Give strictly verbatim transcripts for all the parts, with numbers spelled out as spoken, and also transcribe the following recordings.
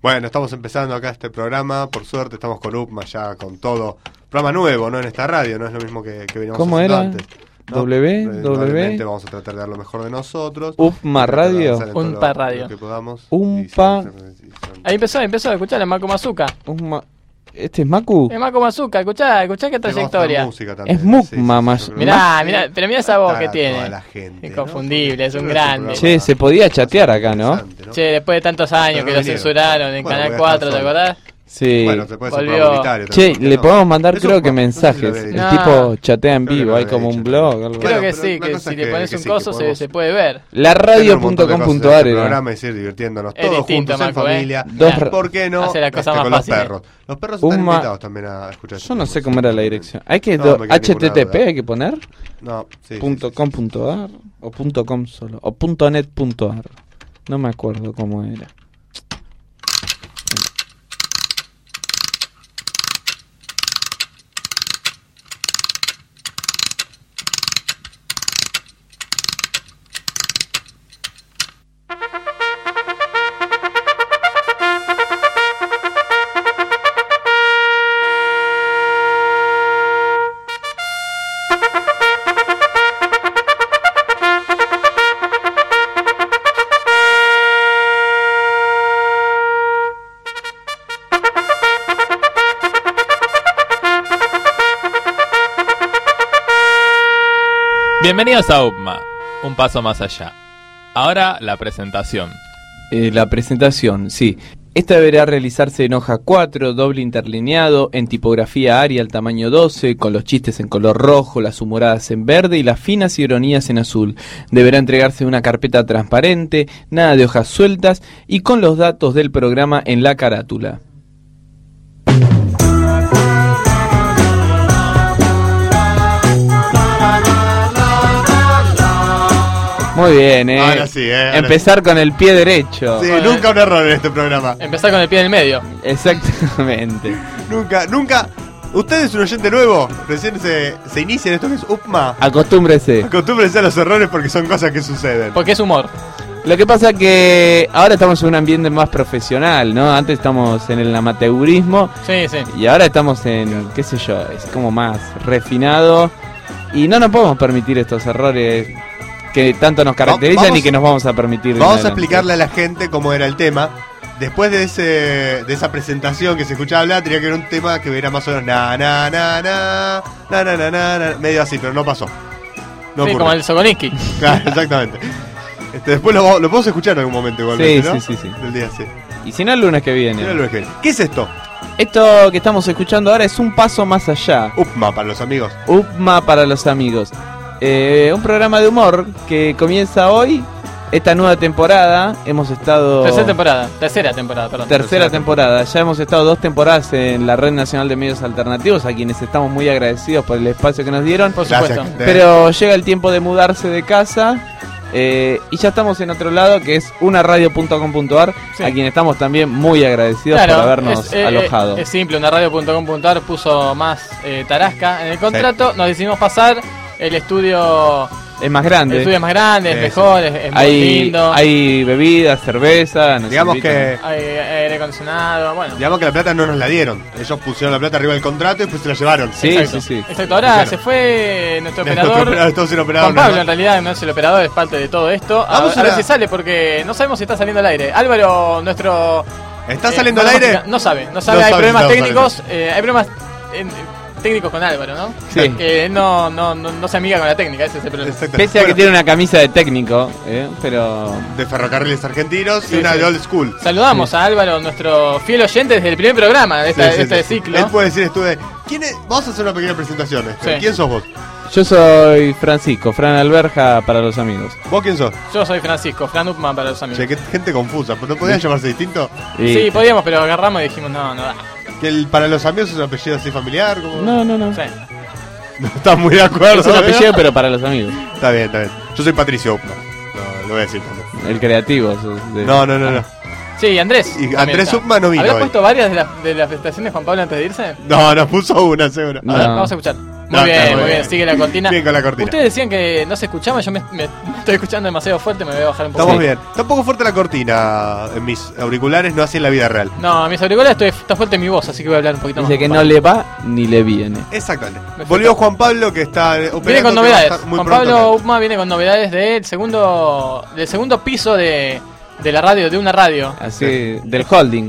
Bueno, estamos empezando acá este programa, por suerte estamos con U P M A ya con todo. Programa nuevo, ¿no? En esta radio, no es lo mismo que, que veníamos ¿Cómo haciendo era? antes. ¿No? W, W. W. Vamos a tratar de dar lo mejor de nosotros. U P M A Radio. U P A Radio. U P A. Ahí empezó, empezó a escuchar a Maco Mazuka. ¿Este es Macu? Es Maco Mazuka, escuchá, escuchá qué trayectoria. Es Mukma más. Mirá, mirá, pero mirá esa voz que tiene. Gente, inconfundible, ¿no? es un grande. Che, se podía chatear acá, ¿no? ¿no? Che, después de tantos años pero que no lo vinieron. censuraron en Bueno, Canal voy a cuatro, estar ¿te solo. acordás? Sí. Bueno, se puede ser Volvió. comunitario. Che, también, le ¿no? podemos mandar, Eso creo que no sé si lo mensajes. había El dicho. No. tipo chatea en Creo que vivo, lo hay había como dicho. un blog. Algo. Creo Bueno, que pero sí, una que cosa si es le que- pones que un sí, coso que se, podemos se puede ver. La tener radio un punto montón de com cosas punto en ar este era. programa y seguir divirtiéndonos Es todos distinto, juntos en Marco, ¿eh? familia. Dos ra- ¿Por qué no? Hace la cosa Este, más con los fácil. perros. Los perros están Uma- invitados también a escuchar. Yo no sé cómo era la dirección. Hay que No, do- me queda H T T P ninguna hay que poner No, sí, punto sí, sí, com sí. punto ar o punto .com solo o punto .net punto ar. No me acuerdo cómo era. Bienvenidos a U P M A, un paso más allá. Ahora la presentación. Eh, la presentación, sí. Esta deberá realizarse en hoja cuatro, doble interlineado, en tipografía Arial tamaño doce, con los chistes en color rojo, las humoradas en verde y las finas ironías en azul. Deberá entregarse una carpeta transparente, nada de hojas sueltas y con los datos del programa en la carátula. Muy bien, eh. Ahora sí, eh. ahora Empezar con el pie derecho. Sí, Bueno. nunca un error en este programa. Empezar con el pie en el medio. Exactamente. Nunca, nunca. ¿Usted es un oyente nuevo? Recién se, se inicia en esto que es U P M A. Acostúmbrese. Acostúmbrense a los errores porque son cosas que suceden. Porque es humor. Lo que pasa que ahora estamos en un ambiente más profesional, ¿no? Antes estamos en el amateurismo Sí, sí. y ahora estamos en, qué sé yo, es como más refinado y no nos podemos permitir estos errores que tanto nos caracterizan vamos- y que nos vamos a permitir. Vamos a adelante. explicarle a la gente cómo era el tema. Después de ese de esa presentación que se escuchaba hablar, tenía que ver un tema que era más o menos na na na na na na na na, na, medio así, pero no pasó. No Sí, ocurrió. como el Sokolinsky. Claro, exactamente. Este, después lo, lo podemos escuchar en algún momento igualmente, Sí, ¿no? sí, sí, sí. Del día, sí. Y si no, el lunes que viene. Mira lo que viene. ¿Qué es esto? Esto que estamos escuchando ahora es un paso más allá. U P M A para los amigos. U P M A para los amigos. Eh, un programa de humor que comienza hoy, esta nueva temporada. Hemos estado... Tercera temporada. Tercera temporada, perdón. Tercera Tercera temporada. Ya hemos estado dos temporadas en la Red Nacional de Medios Alternativos, a quienes estamos muy agradecidos por el espacio que nos dieron. Por Gracias. supuesto. gente. Pero llega el tiempo de mudarse de casa. eh, y ya estamos en otro lado, que es una radio punto com punto ar, Sí. a quien estamos también muy agradecidos por habernos es, eh, alojado. eh, es simple, una radio punto com punto ar puso más eh, tarasca en el contrato. Nos decidimos pasar el estudio. Es más El grande. estudio es más grande, Sí, es mejor, es, es muy hay, lindo. hay bebidas, cerveza. nos Digamos invitan. que Hay aire acondicionado, bueno. digamos que la plata no nos la dieron. Ellos pusieron la plata arriba del contrato y después se la llevaron. Sí, Exacto. sí, sí. Exacto, ahora Bueno. se fue nuestro Nuestro operador. operador, estamos sin operador, Juan Pablo, ¿no? en realidad no es el operador, es parte de todo esto. A, Vamos a a ver la- si sale, porque no sabemos si está saliendo al aire. Álvaro, nuestro. ¿Está eh, saliendo al aire? No sabe, no sabe, No hay sabe si problemas estamos técnicos. eh, hay problemas eh, técnicos con Álvaro, ¿no? Sí. Que él no, no, no, no se amiga con la técnica, ese es el problema. Exacto. Pese a que Bueno, tiene una camisa de técnico, eh, pero... de ferrocarriles argentinos Sí, y una sí. de old school. Saludamos Sí. a Álvaro, nuestro fiel oyente desde el primer programa de, esta- Sí, sí, este sí. ciclo. Él puede decir, estuve. ¿Quién es? Vamos a hacer una pequeña presentación. este. Sí. ¿Quién sos vos? Yo soy Francisco, Fran Alberja para los amigos. ¿Vos quién sos? Yo soy Francisco, Fran Upman para los amigos. Che, qué gente confusa. ¿No podían llamarse distinto? Y- Sí, podíamos, pero agarramos y dijimos, no, no da. Que el, para los amigos es un apellido así familiar. ¿Cómo? No, no, no. Sí. No está muy de acuerdo. Es un ¿no? apellido, pero para los amigos. Está bien, está bien. Yo soy Patricio Upma. No, lo voy a decir también. El creativo. sos de- No, no, no, no. Sí, Andrés. Y también Andrés está. Upman no vino ¿Habrás hoy. puesto varias de las de las presentaciones de Juan Pablo antes de irse? No, no puso una, seguro. No. A ver, vamos a escuchar. Muy No, bien, está muy bien, sigue la cortina. Bien con la cortina. Ustedes decían que no se escuchaba, yo me, me estoy escuchando demasiado fuerte, me voy a bajar un poco. Estamos bien. Está un poco fuerte la cortina en mis auriculares, no así en la vida real. No, a mis auriculares estoy, está fuerte mi voz, así que voy a hablar un poquito más. Dice que no le va ni le viene. Exactamente. Perfecto. Volvió Juan Pablo que está operando. Viene con que va a novedades. estar muy Juan pronto Pablo acá. Upma viene con novedades del segundo del segundo piso de, de la radio, de una radio. Así, del holding.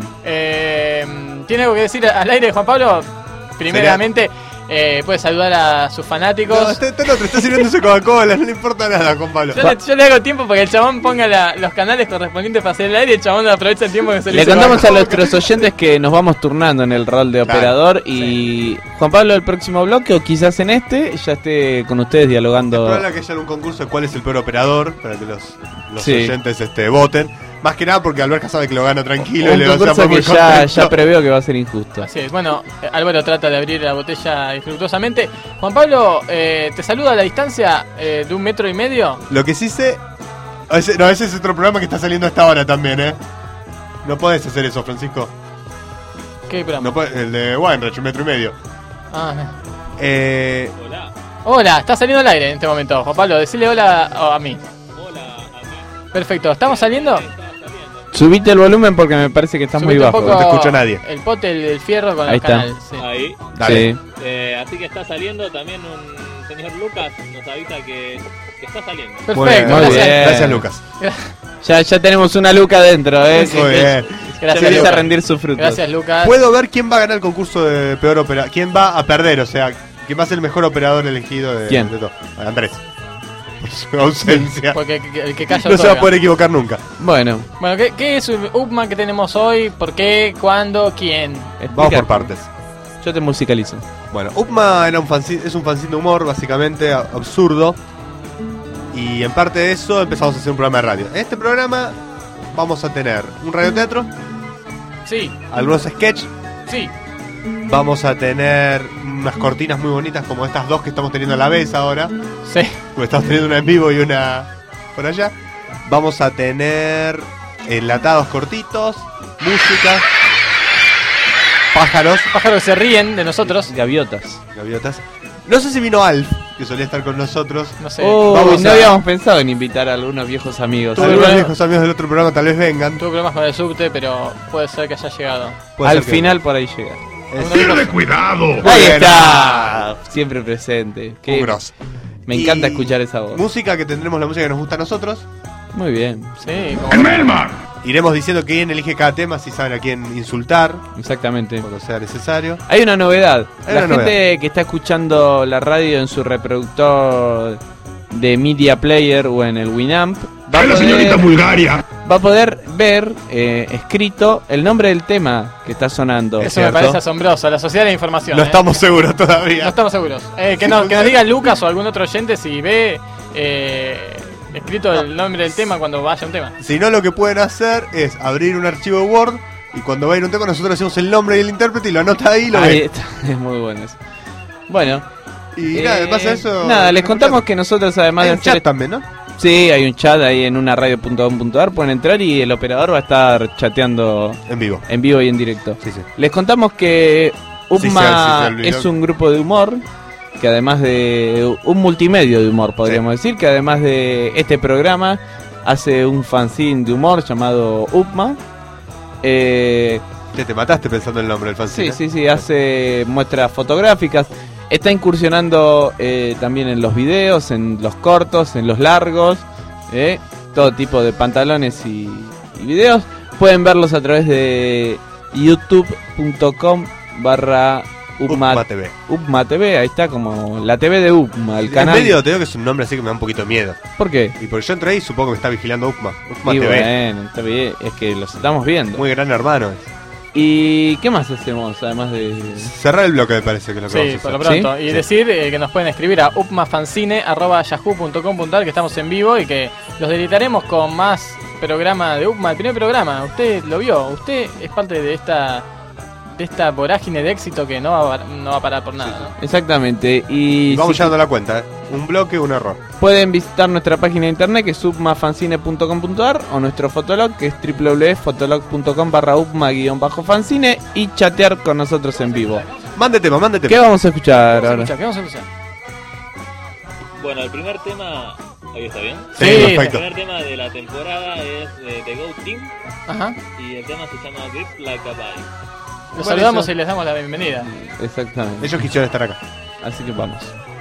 Eh, ¿Tiene algo que decir al aire, Juan Pablo? Primeramente, eh, puede saludar a sus fanáticos. No, está, está el otro, está sirviéndose Coca-Cola, no le importa nada, Juan Pablo. Yo le, yo le hago tiempo para que el chabón ponga la- los canales correspondientes para hacer el aire y el chabón aprovecha el tiempo que se le Le hizo contamos a Coca-Cola. nuestros oyentes que nos vamos turnando en el rol de Claro, operador y Juan Pablo el próximo bloque o quizás en este ya esté con ustedes Es dialogando. probable que haya un concurso de cuál es el peor operador para que los, los Sí. oyentes este, voten. Más que nada porque Alberca sabe que lo gana tranquilo y Un le va a concurso ser muy que ya, contento. ya preveo que va a ser injusto. Así es, bueno, eh, Álvaro trata de abrir la botella infructuosamente. Juan Pablo, eh, te saluda a la distancia eh, de un metro y medio. Lo que sí sé... ese- no, ese es otro programa que está saliendo a esta hora también, ¿eh? No podés hacer eso, Francisco. ¿Qué programa? No podés- el de Weinreich, un metro y medio. Ah, no. Eh, Hola. Hola, está saliendo al aire en este momento. Juan Pablo, decile hola a, a mí. Hola, a Perfecto, ¿estamos saliendo? Subite el volumen porque me parece que está muy Subite un bajo. poco no te escucha nadie. El pote, el, el fierro con Ahí el está. canal. Sí. Ahí. dale. Sí. Eh, así que está saliendo también un señor Lucas, nos avisa que, que está saliendo. Perfecto, Muy bien, Muy gracias. bien. Gracias, Lucas. Ya, ya tenemos una luca adentro, ¿eh? Sí, Muy sí. bien. Ya Gracias, empieza a Lucas. rendir sus frutos. Gracias, Lucas. Puedo ver quién va a ganar el concurso de peor operador. ¿Quién va a perder? O sea, ¿quién va a ser el mejor operador elegido de, ¿Quién? de todo? Andrés. Por su ausencia. Porque el que- el que calla No se va a otorga. poder equivocar nunca. Bueno, Bueno, ¿qué, qué es el Upman que tenemos hoy? ¿Por qué? ¿Cuándo? ¿Quién? Vamos explica. por partes. Yo te musicalizo. Bueno, Upma era un fanzine- es un fanzine de humor, básicamente, a- absurdo. Y en parte de eso empezamos a hacer un programa de radio. En este programa vamos a tener un radioteatro, Sí, algunos sketches, sí. vamos a tener unas cortinas muy bonitas como estas dos que estamos teniendo a la vez ahora. Sí. Porque estamos teniendo una en vivo y una por allá. Vamos a tener enlatados cortitos, música, pájaros, Pájaros se ríen de nosotros. Gaviotas. gaviotas. No sé si vino Alf, que solía estar con nosotros. No sé. Oh, Vamos no a- habíamos pensado en invitar a algunos viejos amigos. Todos Algunos- los viejos amigos del otro programa tal vez vengan. Tuve problemas con el subte, pero puede ser que haya llegado. Puede Al ser que- final por ahí llega. Es- Algunos- cuidado! Ahí Bueno. está. Siempre presente. Qué- Un grosso. me Y encanta escuchar esa voz. Música que tendremos la música que nos gusta a nosotros. Muy bien. Sí, como- ¡En Melmar! Iremos diciendo quién elige cada tema, si saben a quién insultar, Exactamente. cuando sea necesario. Hay una novedad. Hay la una gente que está escuchando la radio en su reproductor de Media Player o en el Winamp va a ¡Es la señorita poder, Bulgaria! va a poder ver eh, escrito el nombre del tema que está sonando. Eso me cierto. parece asombroso. La sociedad de la información. No ¿eh? estamos seguros No todavía. estamos seguros. Eh, que, no, que nos diga Lucas o algún otro oyente si ve eh, escrito el nombre del tema cuando vaya un tema. Si no, lo que pueden hacer es abrir un archivo de Word y cuando va a ir un tema nosotros decimos el nombre y el intérprete y lo anota ahí y lo Ahí ve. está, es muy bueno eso. Bueno, Y eh, nada, además de eso... nada, les contamos que nosotros además hay de un hacer chat también, ¿no? sí, hay un chat ahí en una radio punto com punto ar, pueden entrar y el operador va a estar chateando En vivo. en vivo y en directo. Sí, sí. Les contamos que Sí, sí, Upma sí, se olvidó. es un grupo de humor, que además de un multimedio de humor, podríamos decir, que además de este programa hace un fanzine de humor llamado Upma. Eh, Che, te mataste pensando en el nombre del fanzine. sí, ¿eh? sí, sí, hace muestras fotográficas. Está incursionando eh, también en los videos, en los cortos, en los largos, eh, todo tipo de pantalones y, y videos. Pueden verlos a través de youtube punto com barra Upma Upma, T V. Upma T V, ahí está como la T V de Upma, el En canal. medio te digo que es un nombre así que me da un poquito de miedo. ¿Por qué? Y porque yo entré ahí y supongo que me está vigilando Upma. Upma Y T V. bueno, está bien, es que los estamos viendo. Muy gran hermano. ¿Y qué más hacemos además de...? Cerrar el bloque me parece que es lo que Sí, vamos a por lo hacer. pronto. ¿Sí? Y Sí. decir eh, que nos pueden escribir a upmafancine arroba yahoo punto com punto ar, que estamos en vivo y que los delitaremos con más programa de Upma. El primer programa, usted lo vio, usted es parte de esta de esta vorágine de éxito que no va, a- no va a parar por nada. ¿no? Exactamente. Y Y vamos si llevando la cuenta, ¿eh? Un bloque, un error. pueden visitar nuestra página de internet que es upmafancine punto com punto ar o nuestro fotolog que es w w w punto fotolog punto com barra upma guión bajo fanzine y chatear con nosotros en vivo. Mande tema, mande tema. ¿Qué vamos a escuchar ¿Qué vamos a ahora? escuchar? ¿Qué vamos a escuchar? Bueno, el primer tema... ¿Ahí está bien? Sí, Sí, El perfecto. primer tema de la temporada es de The Go Team Ajá. y el tema se llama Grip Like a Bike. Los Bueno, saludamos eso. y les damos la bienvenida. Exactamente. Ellos quisieron estar acá. Así que vamos.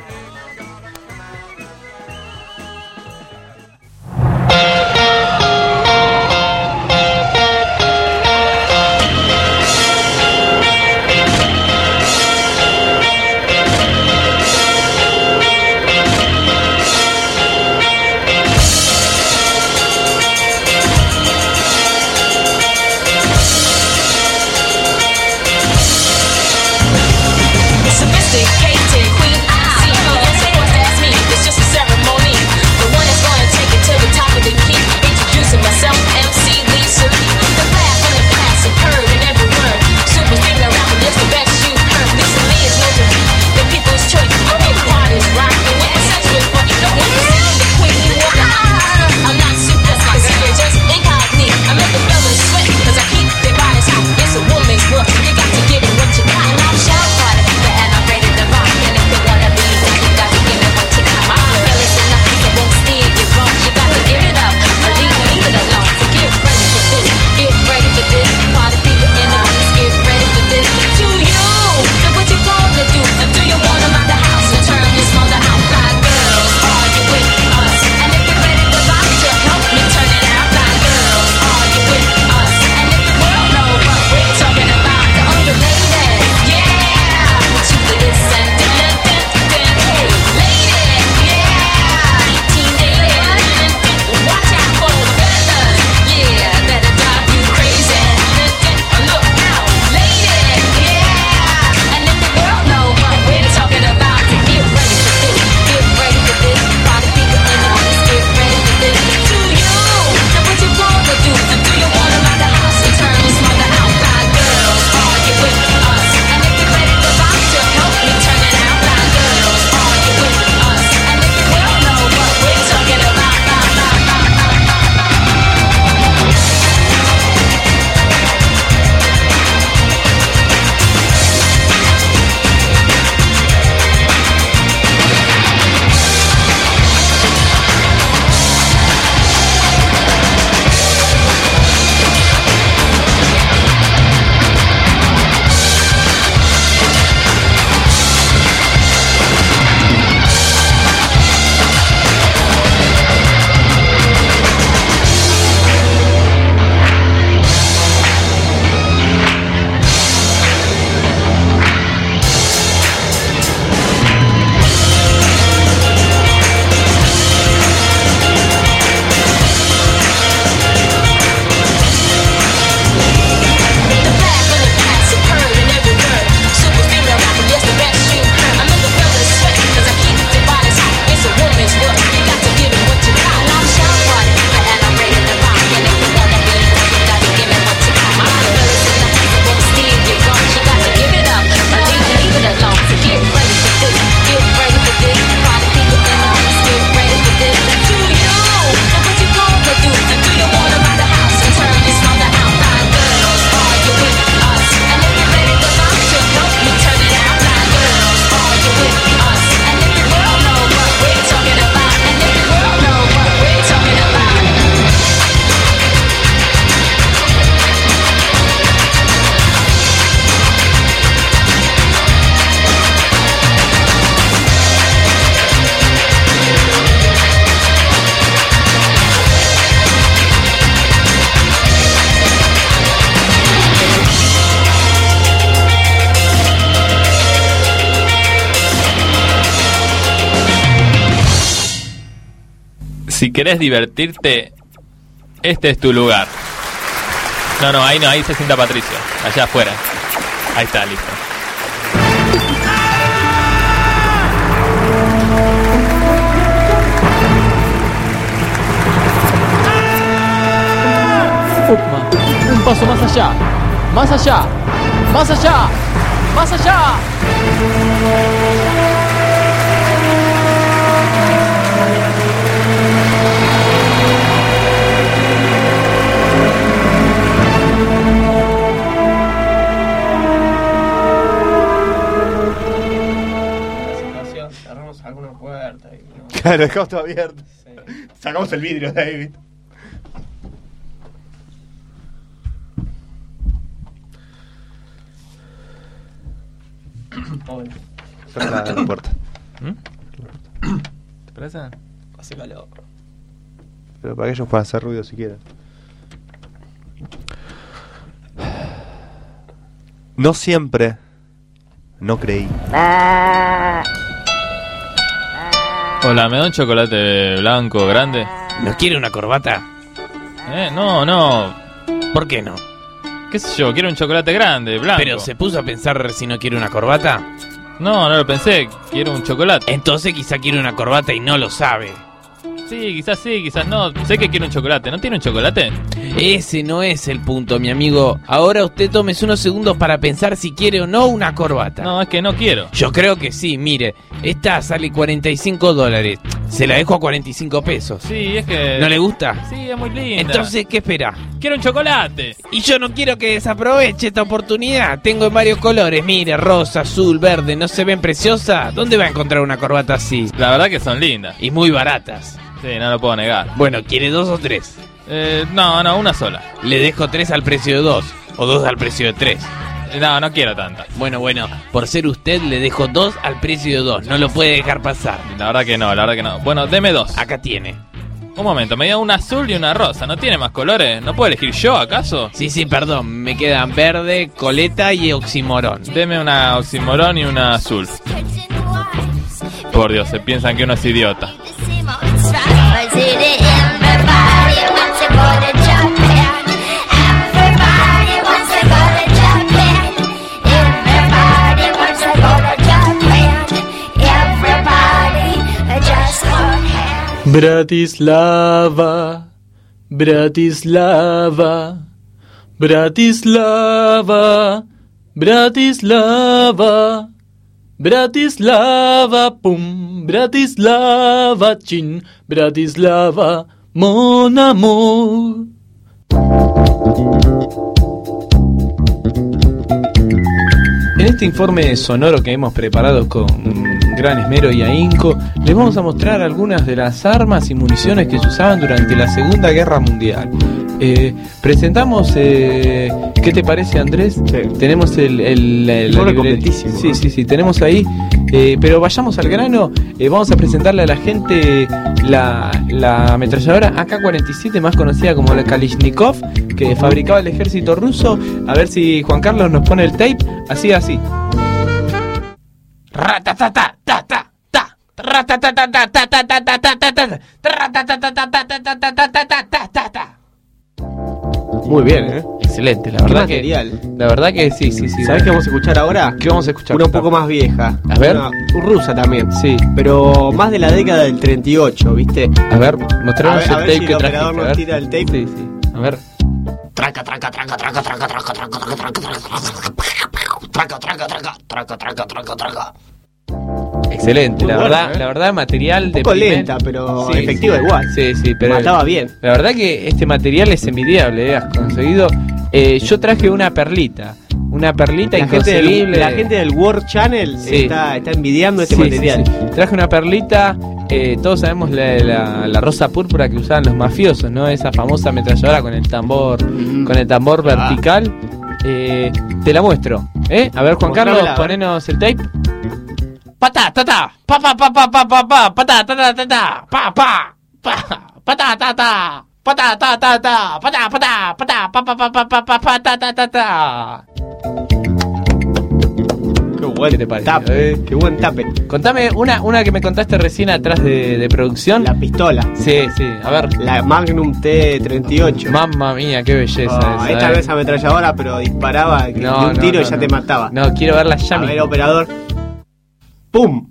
Sophisticated queen, I see her. You're supposed to ask me. It's just a ceremony. The one that's gonna take it to the top of the key. Introducing myself, M C Lee Suki. The blast from the past occurred in every word. Super finger rapper, just the best you heard. Lisa Lee is known to be the people's choice. I make parties rockin' with sensual fun. The one who's seen the queen, you walk the aisle. I'm not super, that's my secret, just incognito. I make the fellas sweat, cause I keep their bodies hot. It's a woman's world, you got to give it what you got. And I'm shout for it, and I'm ready to rock. And if you wanna be, you got to give it what you got. My fellas in the house, I won't steal your wrong. You got to give it up, or leave, leave it alone. So get ready for this, get ready for this. Party people in the house, get ready for this. To you, so what you gonna do? And do you wanna rock the house and turn this mother out? Like girls, are you with us? And if you're ready to rock, to help me turn it out. Like girls, are you with us? And if the world know what we're talking about, the older ladies, yeah, to the this and that, that, that, hey, ladies, yeah, eighteen eighty, watch out for the fellas, yeah, that'll drive you crazy. Look out, ladies, yeah, and if the world know what we're talking about, to get ready for this, get ready for this, party people in the house, get ready for this. To you, so what you gonna do? So do you wanna rock the house and turn this mother out? Like girls, are you with us? And if you're ready to rock, to help me turn it out. Like girls, are you with us? And if the world know what we're talking about, la, la, la, la, la, la. The blast from the past occurred in every word. Super finger rapping, just the best you heard. I make the fellas sweat, cause I keep their bodies hot. It's a woman's world, you got to give it what you got. And I'm shout for it, and I'm ready to rock. And if you wanna be, you got to give it what you got. My fellas in the house, I won't steal your wrong. You got to give it up, or leave, leave it alone. So get ready for this, get ready for this. Party people in the house, get ready for this. To you, so what you gonna do? And do you wanna rock the house and turn this mother out? Like girls, are you with us? And if you're ready to rock, to help me turn it out. Like girls, are you with us? And if the world know what we're talking about, and if the world know what we're talking about. Si querés divertirte, este es tu lugar. No, no, ahí no, ahí se sienta Patricio. Allá afuera. Ahí está, listo. Upma, un paso más allá, más allá, más allá, más allá. Claro, dejamos todo abierto. Sacamos el vidrio de ahí, ¿viste? Cerra la puerta. ¿Mm? ¿Te parece? Hace calor. Pero para que ellos puedan hacer ruido si quieren. No siempre. No creí. Hola, ¿me da un chocolate blanco grande? ¿No quiere una corbata? Eh, no, no. ¿Por qué no? ¿Qué sé yo? Quiero un chocolate grande, blanco. Pero se puso a pensar si no quiere una corbata. No, no lo pensé. Quiero un chocolate. Entonces quizá quiere una corbata y no lo sabe. Sí, quizás sí, quizás no. Sé que quiere un chocolate. ¿No tiene un chocolate? Ese no es el punto, mi amigo. Ahora usted tómese unos segundos para pensar si quiere o no una corbata. No, es que no quiero. Yo creo que sí, mire. Esta sale cuarenta y cinco dólares. Se la dejo a cuarenta y cinco pesos. Sí, es que... ¿No le gusta? Sí, es muy linda. Entonces, ¿qué espera? quiero un chocolate. Y yo no quiero que desaproveche esta oportunidad. Tengo en varios colores, mire, rosa, azul, verde. ¿No se ven preciosas? ¿Dónde va a encontrar una corbata así? La verdad que son lindas. Y muy baratas. Sí, no lo puedo negar. Bueno, ¿quiere dos o tres? Eh, no, no, una sola. Le dejo tres al precio de dos. O dos al precio de tres. No, no quiero tanta. Bueno, bueno, por ser usted le dejo dos al precio de dos. No lo puede dejar pasar. La verdad que no, la verdad que no. Bueno, deme dos. Acá tiene. Un momento, me dio una azul y una rosa. ¿No tiene más colores? ¿No puedo elegir yo, acaso? Sí, sí, perdón. Me quedan verde, coleta y oximorón. Deme una oximorón y una azul. Por Dios, se piensan que uno es idiota. Bratislava, Bratislava, Bratislava, Bratislava, Bratislava, pum, Bratislava, chin, Bratislava, mon amour. En este informe sonoro que hemos preparado con gran esmero y ahínco, les vamos a mostrar algunas de las armas y municiones que se usaban durante la Segunda Guerra Mundial. Eh, presentamos, eh, ¿qué te parece, Andrés? Sí. Tenemos el, el, el la Informe libreta. completísimo, Sí, ¿no? sí, sí, tenemos ahí. Eh, pero vayamos al grano. Eh, vamos a presentarle a la gente la, la ametralladora A K cuarenta y siete, más conocida como la Kalashnikov, que fabricaba el ejército ruso. A ver si Juan Carlos nos pone el tape. Así, así. Ratatata, ta, ta, ta. Ratatata, ta, ta, ta, ta, ta, ta, ta. Ratatata, ta, ta, ta, ta, ta, ta, ta, ta, ta, ta. Muy bien, ¿eh? Excelente, la ¿Qué verdad que material? la verdad que sí, sí, sí. ¿Sabés qué vamos a escuchar ahora? ¿Qué vamos a escuchar? Una un poco más vieja. A ver. Una rusa también. Sí. Pero más de la década del treinta y ocho, ¿viste? A ver, A mostrarnos ver, el a ver tape si que el trajiste. operador nos a ver. tira el tape. Sí, sí. A ver. Traca, traca, traca, traca, traca, traca, traca, traca, traca, traca, traca, traca, traca, traca, traca, traca. Excelente, Muy la buena, verdad, ¿eh? la verdad material de Un poco primer- lenta, pero Sí, efectiva sí. igual. Sí, sí, pero Mataba bien. la verdad que este material es envidiable, ¿eh? Has conseguido. Eh, yo traje una perlita, una perlita La gente, inconcebible. del, la gente del World Channel Sí. está, está envidiando este Sí, material. sí, sí. Traje una perlita, eh, todos sabemos la, la, la rosa púrpura que usaban los mafiosos, ¿no? Esa famosa ametralladora con el tambor, Mm. con el tambor Ah. vertical. Eh, te la muestro, ¿eh? A ver, Juan Carlos, Mostrámela, a ver. ponenos el tape. Patá, tatá, pa pa pa pa pa pa pa, patá, tatá, tatá, pa pa, pa, patá, tatá, patá, tatá, tatá, patá, patá, patá, pa pa pa pa pa pa, patá, tatá, tatá. Qué buen ¿Qué te parece, tape. eh? Qué buen tape. Contame una, una que me contaste recién atrás de, de producción. La pistola. Sí, sí, a ver. La Magnum T treinta y ocho. Mamma mía, qué belleza Oh, esa. esta eh. no es ametralladora, pero disparaba que No, de un no, tiro no, y ya no. te mataba. No, quiero verla ya A ver, mismo. operador. ¡Pum!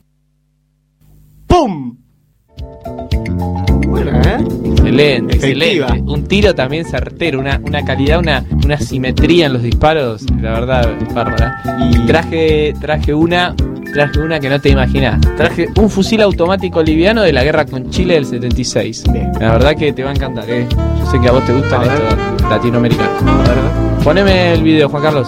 ¡Pum! Buena, ¿eh? Excelente, Efectiva. excelente. Un tiro también certero, una, una calidad, una, una simetría en los disparos, la verdad, bárbara. Y- Traje, traje una, traje una que no te imaginas. Traje un fusil automático liviano de la guerra con Chile del setenta y seis. Bien. La verdad que te va a encantar, eh. Yo sé que a vos te gustan A ver. estos latinoamericanos. A ver. Poneme el video, Juan Carlos.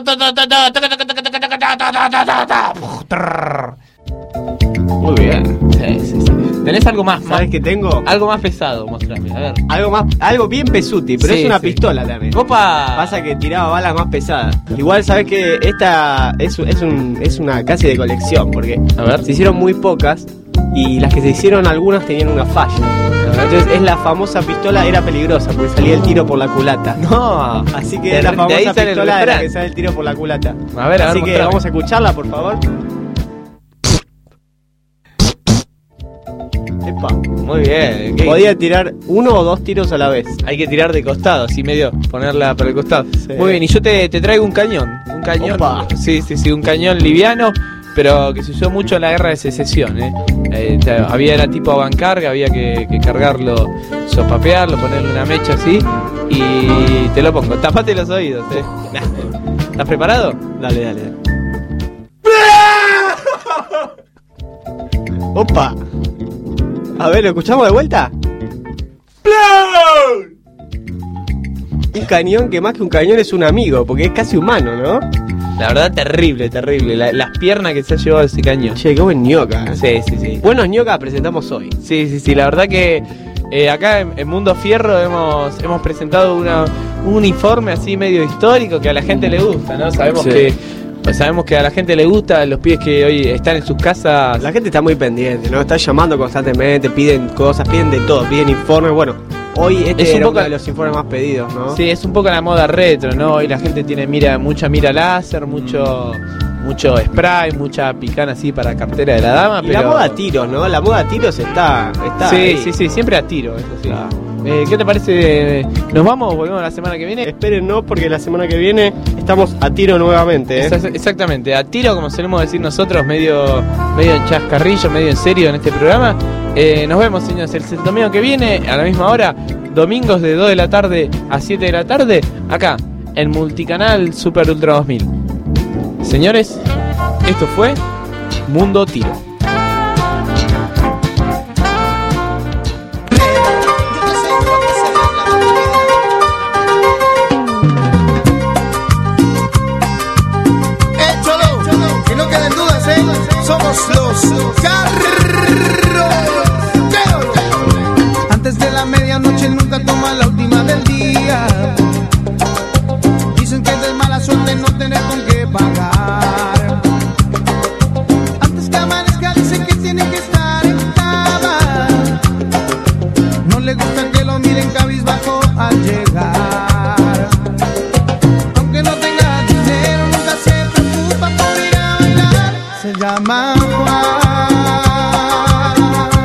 Muy bien. Sí, sí, sí. ¿Tenés algo más? ¿Sabes qué tengo? Algo más pesado, mostrame. A ver. Algo más, algo bien pesuti, pero Sí, es una sí. pistola también. ¡Opa! Pasa que tiraba balas más pesadas. Igual sabes que esta es, es, un, es una casi de colección, porque A ver. se hicieron muy pocas y las que se hicieron algunas tenían una falla. Entonces es la famosa pistola, era peligrosa porque salía el tiro por la culata. No. Así que De- es la de famosa ahí sale el pistola de la refrán. que sale el tiro por la culata. A ver, a ver, Así que mostrame. vamos a escucharla, por favor. Epa. Muy bien. ¿Qué? Podía tirar uno o dos tiros a la vez. Hay que tirar de costado, así medio, ponerla para el costado. Sí. Muy bien, y yo te, te traigo un cañón. Un cañón. Opa. Sí, sí, sí, un cañón liviano, pero que se usó mucho en la guerra de secesión. ¿eh? Eh, te- había, era tipo avancarga, había que, que cargarlo, sopapearlo, ponerle una mecha así. Y te lo pongo. Tapate los oídos. ¿eh? ¿Estás preparado? Dale, dale, dale. Opa. A ver, ¿lo escuchamos de vuelta? Un cañón que más que un cañón es un amigo, porque es casi humano, ¿no? La verdad, terrible, terrible. La- las piernas que se ha llevado ese cañón. Che, qué buen ñoca. Sí, sí, sí. Buenos ñoca presentamos hoy. Sí, sí, sí, la verdad que eh, acá en, en Mundo Fierro hemos, hemos presentado una, un uniforme así medio histórico que a la gente le gusta, ¿no? Sabemos Sí. que pues sabemos que a la gente le gusta, los pibes que hoy están en sus casas. La gente está muy pendiente, ¿no? Está llamando constantemente, piden cosas, piden de todo, piden informes. Bueno, hoy este Es un era poco- uno de los informes más pedidos, ¿no? Sí, es un poco la moda retro, ¿no? Hoy la gente tiene mira mucha mira láser, mucho mucho spray, mucha picana así para cartera de la dama, Y pero la moda tiros, ¿no? La moda tiros está, está Sí, ahí. sí, sí, siempre a tiro, eso sí. Claro. Eh, ¿Qué te parece? ¿Nos vamos? ¿Volvemos la semana que viene? Espérennos porque la semana que viene estamos a tiro nuevamente, ¿eh? Exa- Exactamente, a tiro, como solemos decir nosotros, medio, medio en chascarrillo, medio en serio en este programa. Eh, nos vemos, señores, el domingo que viene, a la misma hora, domingos de dos de la tarde a siete de la tarde, acá, en Multicanal Super Ultra dos mil. Señores, esto fue Mundo Tiro. Échalo, que no queden dudas, ¿eh? Somos los carroteros. Antes de la medianoche nunca toma la última del día. Dicen que es de mala suerte no tener con qué pagar. Antes que amanezca dicen que tienen que estar en cama. No le gusta que lo miren cabizbajo al llegar. Aunque no tenga dinero, nunca se preocupa por ir a bailar. Se llama Juan.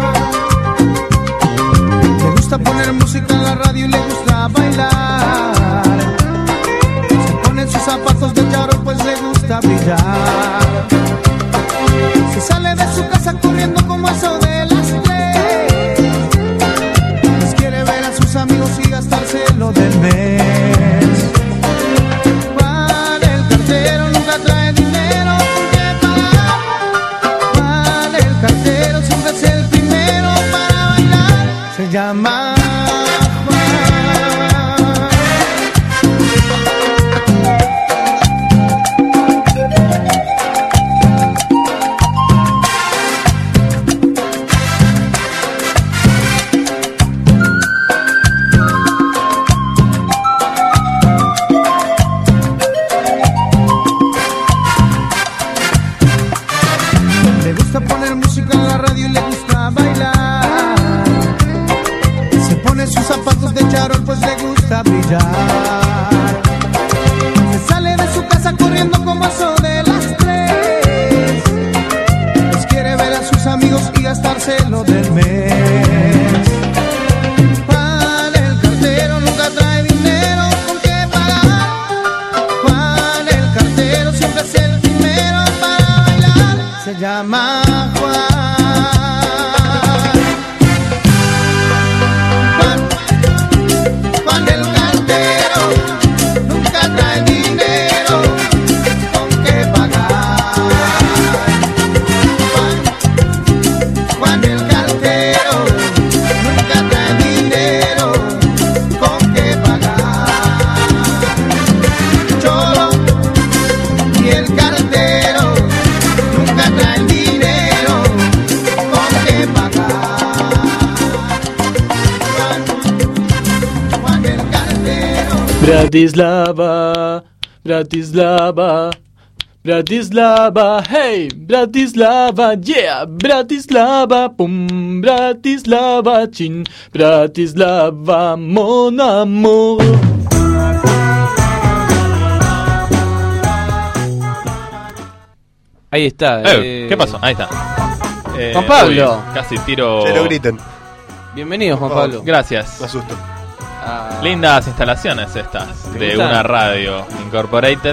Le gusta poner música en la radio y le gusta bailar. Se pone sus zapatos de charol pues le gusta brillar. Se sale de su casa corriendo como eso de las tres. Pues quiere ver a sus amigos y gastárselo del mes. Juan el cartero nunca trae dinero con qué pagar. Juan el cartero siempre es el primero para bailar. Se llama Juan. Le gusta poner música en la radio y le gusta bailar. Se pone sus zapatos de charol pues le gusta brillar. Se sale de su casa corriendo como eso de las tres. Pues quiere ver a sus amigos y gastárselo del mes. Juan el cartero nunca trae dinero con qué pagar. Juan el cartero siempre es el primero para bailar. Se llama Juan. Juan, Juan el cartero nunca trae dinero con qué pagar. Juan, Juan el cartero nunca trae dinero con qué pagar. Cholo, Bratislava, Bratislava, Bratislava, hey, Bratislava, yeah, Bratislava, pum, Bratislava, chin, Bratislava, mon amour. Ahí está. Eh, eh, ¿Qué pasó? Ahí está. Eh, Juan Pablo. uy, casi tiro. Se lo griten. Bienvenido, Juan Oh, Pablo. Gracias. Me asusto. Ah, Lindas instalaciones estas ¿Te de gustan? una radio Incorporated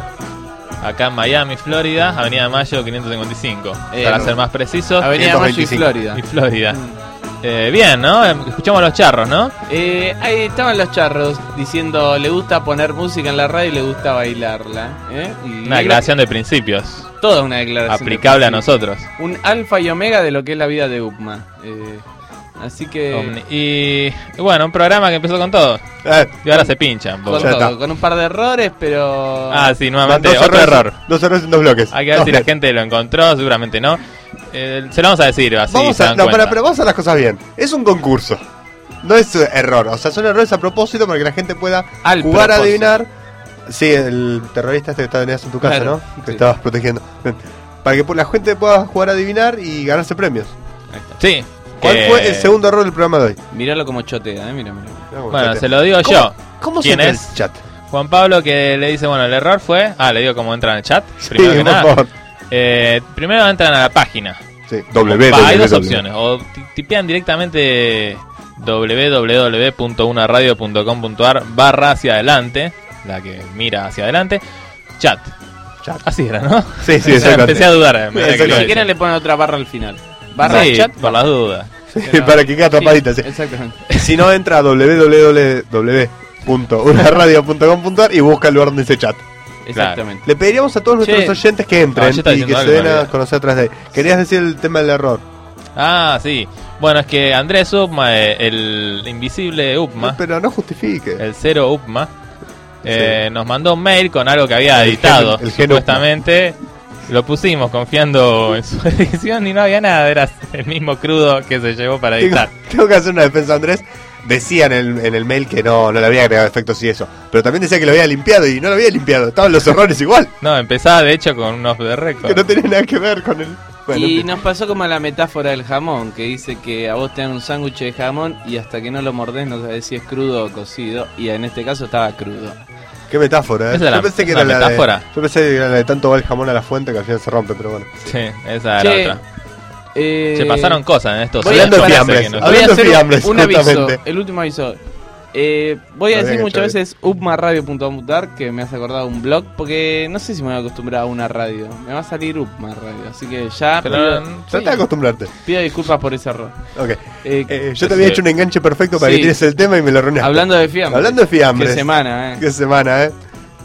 acá en Miami, Florida, Avenida de Mayo quinientos cincuenta y cinco. Eh, para no. ser más precisos, Avenida Mayo y quinientos veinticinco. Florida. y Florida. Eh, bien, ¿no? Eh, Escuchamos los charros, ¿no? Eh, ahí estaban los charros diciendo le gusta poner música en la radio y le gusta bailarla. ¿eh? Y Una declaración de principios Toda una declaración. aplicable de a nosotros. Un alfa y omega de lo que es la vida de Upma. Eh, así que. Omni- Y bueno, un programa que empezó con todo Eh, y ahora se pincha un Con, poco. Ya todo, está. con un par de errores, pero. Ah, sí, nuevamente dos otro errores- error. Dos errores en dos bloques. Hay que ver Dos si la bloques. gente lo encontró, seguramente no. Eh, se lo vamos a decir, así Vamos se a, dan no, cuenta. pero, pero vamos a hacer las cosas bien. Es un concurso. No es eh, error. O sea, son errores a propósito para que la gente pueda Al jugar a propósito. adivinar. Sí, el terrorista este que está venías en tu casa, Claro, ¿no? Que sí. estabas protegiendo. Bien. Para que la gente pueda jugar a adivinar y ganarse premios. Ahí está. Sí. ¿Cuál que- fue el segundo error del programa de hoy? Míralo como chotea, ¿eh? Mira, mira. Bueno, Chate. se lo digo ¿Cómo- yo. ¿Cómo se ¿Quién entra es? el chat? Juan Pablo, que le dice, bueno, el error fue... Ah, le digo cómo entran al chat. Sí, Primero que por nada. favor. Eh, primero entran a la página. Sí, W, Va, hay W, dos W. opciones. O ti- tipean directamente w w w punto una radio punto com punto a r barra hacia adelante. La que mira hacia adelante. Chat. Chat. Así era, ¿no? Sí, sí, O sea, exactamente. empecé a dudar. a medida que Exacto. lo Si decía. quieren le ponen otra barra al final. Barra Sí, chat. por las dudas. Sí, para que quede atrapadita. Sí. Exactamente. Si no, entra a w w w punto una radio punto com punto a r y busca el lugar donde dice chat. Exactamente. Le pediríamos a todos nuestros Che. oyentes que No, entren yo estaba y que diciendo se algo, den me a olvidé. conocer atrás de ahí. Querías decir el tema del error. Ah, sí. Bueno, es que Andrés Upma, eh, el invisible Upma, Pero no justifique. el cero Upma, eh, nos mandó un mail con algo que había El editado. gen- el gen Supuestamente lo pusimos confiando en su edición y no había nada. Era el mismo crudo que se llevó para Tengo, editar. tengo que hacer una defensa, Andrés. Decía en el, en el mail que no, no le había agregado efectos y eso. Pero también decía que lo había limpiado y no lo había limpiado. Estaban los errores igual. No, empezaba de hecho con un off the record. Que no tenía nada que ver con el. Bueno, en Y fin. nos pasó como la metáfora del jamón, que dice que a vos te dan un sándwich de jamón y hasta que no lo mordés no sabés si es crudo o cocido. Y en este caso estaba crudo. Qué metáfora, ¿eh? ¿Esa es la- yo pensé que es era una la de, metáfora? yo pensé que era la de tanto va el jamón a la fuente que al final se rompe, pero bueno. Sí, esa era Che, otra. eh, Se pasaron cosas en estos voy a- Hablando de para- fiambres, que no- Voy a hablando de hacer fiambres, un, un aviso, justamente. el último aviso. Eh, voy a Habría decir que muchas echar veces upmaradio punto com punto a r, que me hace acordar un blog, porque no sé si me voy a acostumbrar a una radio. Me va a salir Upma Radio, así que ya Pero, pido, mm, sí, Trata de acostumbrarte. pido disculpas por ese error. Ok. Eh, Eh, yo te había hecho un enganche perfecto para Sí. que tires el tema y me lo arruinaste. hablando de fiambres. Hablando de fiambres. Qué semana, eh. Qué semana, ¿eh?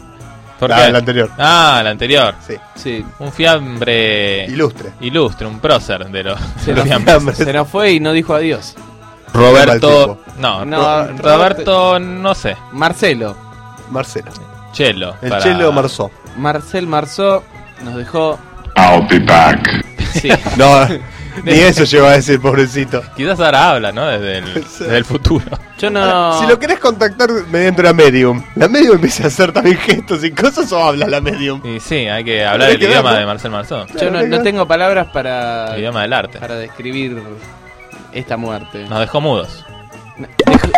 ¿Por Ah, qué? el anterior. Ah, el anterior. Sí. Sí. Un fiambre Ilustre. ilustre, un prócer de los, Se de los nos, fiambres. se nos fue y no dijo adiós. Roberto. No, No, Ro- Roberto, no sé. Marcelo. Marcelo. Chelo. El para- Chelo Marzó. Marcel Marzó nos dejó. I'll be back. Sí. No, ni eso llegó a decir, pobrecito. Quizás ahora habla, ¿no? Desde el, Sí. desde el futuro. Yo no. Ahora, si lo querés contactar mediante una medium, ¿la medium empieza a hacer también gestos y cosas o habla la medium? Y sí, hay que hablar Hay el que idioma verlo. de Marcel Marzón. Yo no, no tengo palabras para. El idioma del arte. Para describir esta muerte. Nos dejó mudos. Dejó,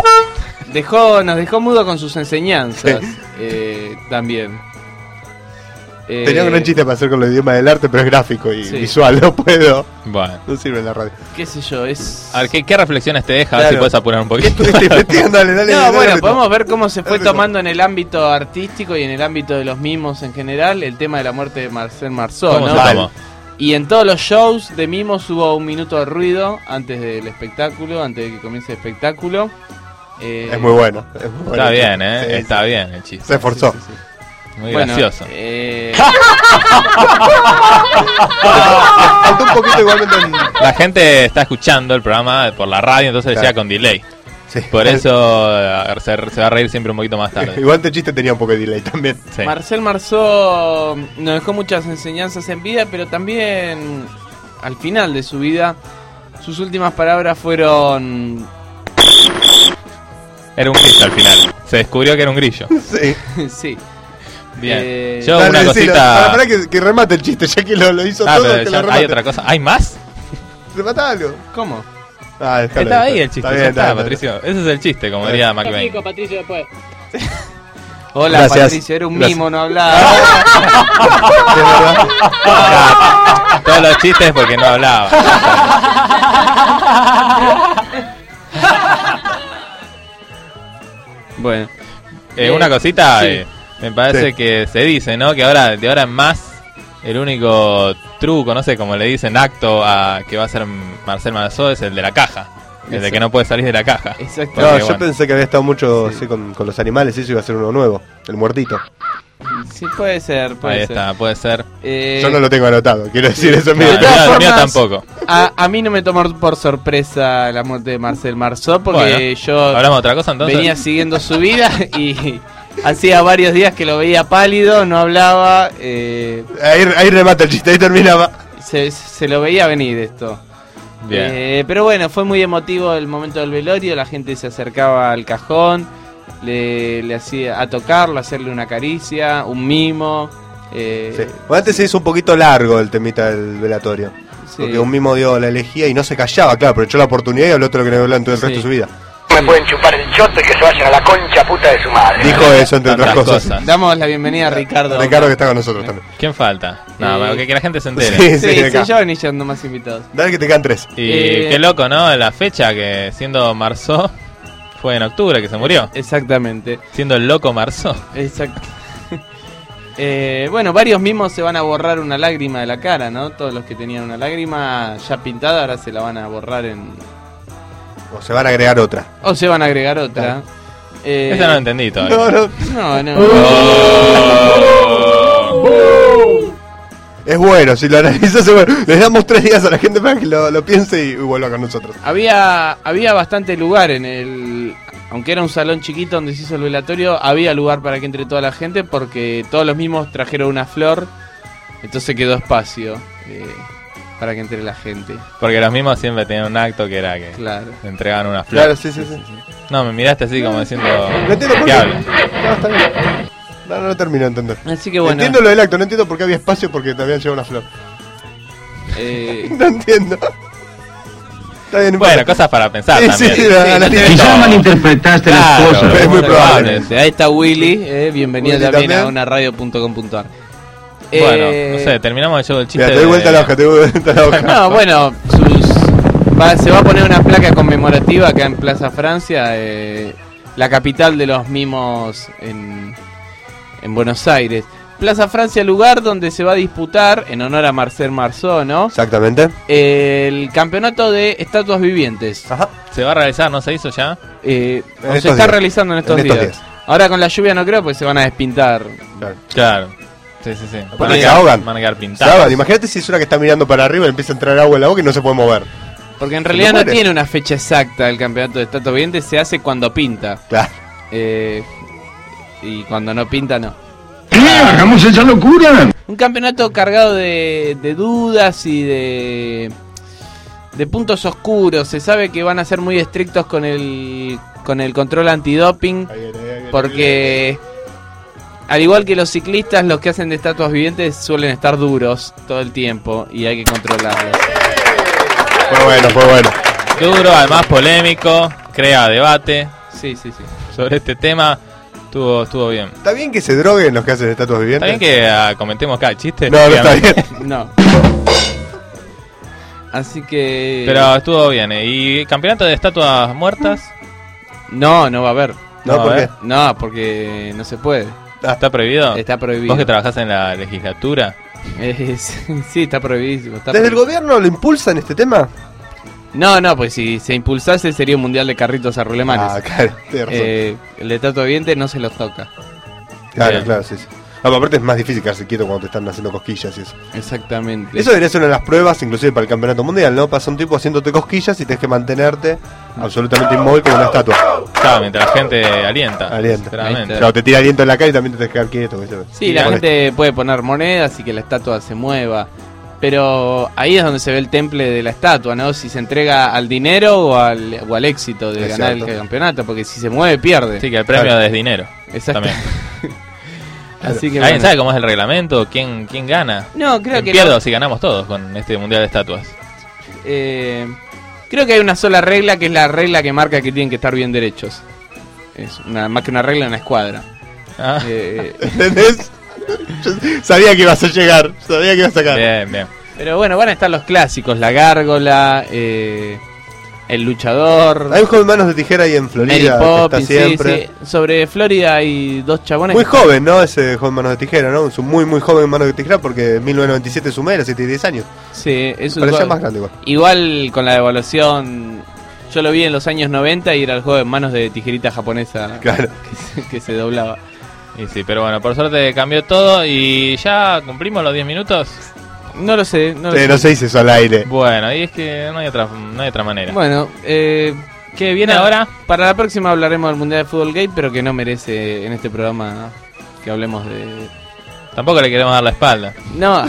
dejó- nos dejó mudo con sus enseñanzas. eh, también. Eh, Tenía un gran chiste para hacer con el idioma del arte, pero es gráfico y Sí. visual, no puedo. Bueno. No sirve en la radio. Qué sé yo, es. A ver, ¿qué, qué reflexiones te deja? A ver Claro. si puedes apurar un ¿Qué poquito. estuviste investigando? Dale, dale, No, dale, bueno, dale, podemos ver cómo se fue Dale, tomando en el ámbito artístico y en el ámbito de los mimos en general el tema de la muerte de Marcel Marzó, ¿Cómo ¿no? se tomó? Y en todos los shows de mimos hubo un minuto de ruido antes del espectáculo, antes de que comience el espectáculo. Eh, Es muy bueno. es muy bueno. Está bien, ¿eh? Sí, Está sí. bien el chiste. Se esforzó. sí, sí, sí. Muy Bueno, gracioso. eh, Faltó un poquito igualmente en... La gente está escuchando el programa por la radio, entonces Claro. decía con delay. Sí. Por eso eh, se, se va a reír siempre un poquito más tarde. Igual este chiste tenía un poco de delay también. Sí. Marcel Marzó nos dejó muchas enseñanzas en vida, pero también al final de su vida, sus últimas palabras fueron: Era un chiste al final. Se descubrió que era un grillo. Sí. Sí. Bien. Eh, Yo Dale, una decilo. cosita. Para, para que, que remate el chiste, ya que lo, lo hizo Ah, todo. pero Que ya lo remate. hay otra cosa. ¿Hay más? Rematalo. ¿Cómo? Ah, déjalo, Estaba ahí déjalo. el chiste. Está ya bien, está, está bien, Patricio. Ese es el chiste, como diría Te McBain. explico, Patricio, después. Hola, Gracias. Patricio, era un Gracias. mimo, no hablaba. De verdad. Ah, todos los chistes porque no hablaba. Bueno. Eh, Eh, una cosita, sí. eh, me parece Sí. que se dice, ¿no? Que ahora, de ahora en más, el único truco, no sé, como le dicen, acto a que va a hacer Marcel Marceau es el de la caja. El de Exacto. que no puede salir de la caja. Exacto. No, Porque, yo bueno. pensé que había estado mucho Sí. así con, con los animales y eso iba a ser uno nuevo, el muertito. Sí, puede ser, puede Ahí ser. está, puede ser. Eh, Yo no lo tengo anotado, quiero decir eso No, mío. el todas mío- el mío formas- tampoco. A, a mí no me tomó por sorpresa la muerte de Marcel Marceau porque Bueno, yo Hablamos de otra cosa entonces. venía siguiendo su vida y hacía varios días que lo veía pálido, no hablaba, eh, Ahí, ahí remata el chiste, ahí terminaba. se, se lo veía venir esto. Bien. Eh, pero bueno, fue muy emotivo el momento del velorio, la gente se acercaba al cajón, le, le hacía a tocarlo, a hacerle una caricia, un mimo. eh, Sí. Bueno, antes se hizo un poquito largo el temita del velatorio. sí. Porque un mimo dio la elegía y no se callaba, claro, aprovechó la oportunidad y habló todo lo que no habló en todo el Sí. resto de su vida. Me pueden chupar el choto y que se vayan a la concha puta de su madre. Dijo eso, entre otras Tantas cosas. cosas. Damos la bienvenida a Ricardo. Ricardo que está con nosotros también. ¿Quién falta? No, Eh, para que, que la gente se entere. Sí, Sí, sí, sí, acá. ya van yendo más invitados. Dale que te quedan tres. Y Eh, qué loco, ¿no? La fecha que siendo Marceau fue en octubre que se murió. Exactamente. Siendo el loco Marceau. Exacto. Eh, bueno, varios mimos se van a borrar una lágrima de la cara, ¿no? Todos los que tenían una lágrima ya pintada ahora se la van a borrar en... O se van a agregar otra. O se van a agregar otra. Eh, Esa no la entendí todavía. No, no. No, no. Es bueno, si lo analizas es bueno. Les damos tres días a la gente para que lo, lo piense y, y vuelva con nosotros. Había, había bastante lugar en el... Aunque era un salón chiquito donde se hizo el velatorio, había lugar para que entre toda la gente porque todos los mismos trajeron una flor. Entonces quedó espacio eh, para que entre la gente. Porque los mismos siempre tenían un acto que era que Claro. le entregaban una flor. Claro, sí, sí, sí. No, me miraste así como diciendo... No entiendo por ¿Qué qué. hablas? No, está bien. No, no, no termino de entender. Así que bueno. Entiendo lo del acto, no entiendo por qué había espacio porque te habían llevado una flor. eh, No entiendo. Está bien, no Bueno, importa. cosas para pensar Sí, también. sí, sí, la- la tiene Quizá toda. malinterpretaste Claro, es muy muy probable. probable. Ahí está Willy, eh, bienvenido Willy también, también. a una radio punto com punto ar. Bueno, Eh, no sé, terminamos el show del chiste. Mira, te doy de- vuelta la hoja, te doy vuelta la hoja. No, bueno, sus, va- se va a poner una placa conmemorativa acá en Plaza Francia, eh, la capital de los mimos en, en Buenos Aires. Plaza Francia, lugar donde se va a disputar, en honor a Marcel Marceau, ¿no? Exactamente. El campeonato de estatuas vivientes. Ajá. ¿Se va a realizar? ¿No se hizo ya? Eh, En o se estos está días. realizando en estos, En estos días. días. Ahora con la lluvia no creo, pues se van a despintar. Claro. Claro. Sí, sí, sí. Porque a se quedar- ahogan. Van a quedar Saban, pintados. imagínate si es una que está mirando para arriba y empieza a entrar agua en la boca y no se puede mover. Porque en Se realidad me no muere. tiene una fecha exacta el campeonato de estatuas vivientes, se hace cuando pinta. Claro. Eh, y cuando no pinta, no. ¿Qué? ¿Hagamos esa locura? Un campeonato cargado de, de dudas y de, de puntos oscuros. Se sabe que van a ser muy estrictos con el, con el control antidoping. Porque, al igual que los ciclistas, los que hacen de estatuas vivientes suelen estar duros todo el tiempo y hay que controlarlos. Fue bueno, fue bueno. Duro, además polémico, crea debate Sí, sí, sí. sobre este tema. Estuvo, estuvo bien. ¿Está bien que se droguen los que hacen estatuas ¿Está vivientes? bien que ah, comentemos cada chiste? No, no está bien. No. Así que... Pero estuvo bien. ¿eh? ¿Y campeonato de estatuas muertas? No, no va a haber. No, No, ¿por a qué? ver. No, porque no se puede. ¿Está prohibido? Está prohibido. ¿Vos que trabajás en la legislatura? Es- sí, está prohibidísimo. Está ¿Desde el prohibido. gobierno lo impulsan este tema? No, no, pues si se impulsase sería un mundial de carritos arrolemanes. Ah, claro, tienes razón. Eh, el de Tato Viviente no se los toca. Claro, bien. claro, sí, sí. No, pero aparte es más difícil quedarse quieto cuando te están haciendo cosquillas y eso. Exactamente. Eso debería ser una de las pruebas, inclusive para el campeonato mundial, ¿no? Pasa un tipo haciéndote cosquillas y tienes que mantenerte absolutamente inmóvil como una estatua. Claro, mientras la gente alienta. Alienta. Sinceramente. Ahí Claro, te tira aliento en la cara y también te tienes que quedar quieto. ¿viste? Sí, la Con gente puede poner monedas y que la estatua se mueva. Pero ahí es donde se ve el temple de la estatua, ¿no? Si se entrega al dinero o al, o al éxito de Es ganar cierto. el campeonato, porque si se mueve, pierde. Sí, que el premio Claro. es dinero. Exacto. También. Así que ¿Alguien bueno. sabe cómo es el reglamento? ¿Quién, quién gana? No, creo ¿Quién que pierde no. o si ganamos todos con este mundial de estatuas? Eh, creo que hay una sola regla, que es la regla que marca que tienen que estar bien derechos. Es una, más que una regla, una escuadra. Ah, Eh, ¿Entendés? Yo sabía que ibas a llegar, sabía que ibas a sacar. bien, bien. pero bueno, van a estar los clásicos, la gárgola, eh, el luchador, Hay un joven manos de tijera ahí en Mary Florida, que está Poppins, sí, siempre. sí. Sobre Florida hay dos chabones. Muy que- joven, ¿no? Ese joven manos de tijera, ¿no? Es un muy, muy joven manos de tijera porque en mil novecientos noventa y siete sumé, era siete y diez años. Sí, es un Parecía juego- más grande igual. Igual con la devaluación, yo lo vi en los años noventa y era el juego de manos de tijerita japonesa Claro. que, se, que se doblaba. Y sí, pero bueno, por suerte cambió todo y ya cumplimos los diez minutos. No lo sé, no lo Sí, sé. no se dice eso al aire. Bueno, y es que no hay otra, no hay otra manera. Bueno, eh, ¿Qué viene nada, ahora? Para la próxima hablaremos del Mundial de Fútbol Gate, pero que no merece en este programa que hablemos de... Tampoco le queremos dar la espalda. No,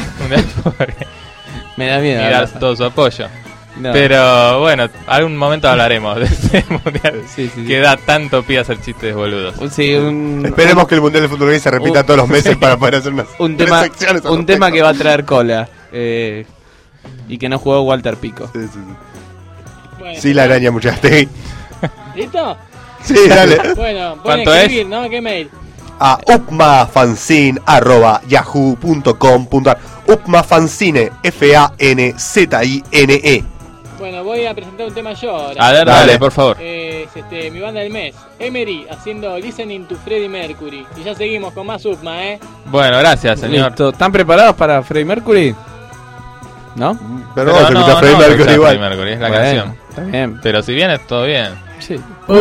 me da miedo. y hablar. dar todo su apoyo. No. Pero bueno, algún momento hablaremos de este mundial Sí, sí, sí. que da tanto pie a hacer chistes boludos. Sí, un, Esperemos que el Mundial de Fútbol se repita un- todos los meses para poder hacer unas un tres tema, secciones al un respecto. tema que va a traer cola. eh, y que no jugó Walter Pico. Sí, sí, sí. Bueno, Sí, la araña Muchastegui. ¿Listo? Sí, dale. Bueno, pueden ¿Cuánto escribir, ¿no? ¿Qué mail? A upmafanzine arroba yahoo punto com punto ar. Upmafanzine, F A N Z I N E. Bueno, voy a presentar un tema yo ahora. A ver, dale, Dale. por favor. Eh, es este, mi banda del mes, Emery, haciendo Listening to Freddie Mercury. Y ya seguimos con más Upma, ¿eh? Bueno, gracias, señor. Listo. ¿Están preparados para Freddie Mercury? ¿No? Pero vamos a escuchar no, Freddie no, Mercury escuchar igual. Freddie Mercury, es la Bueno, canción. Está bien. Pero si viene, todo bien. Sí.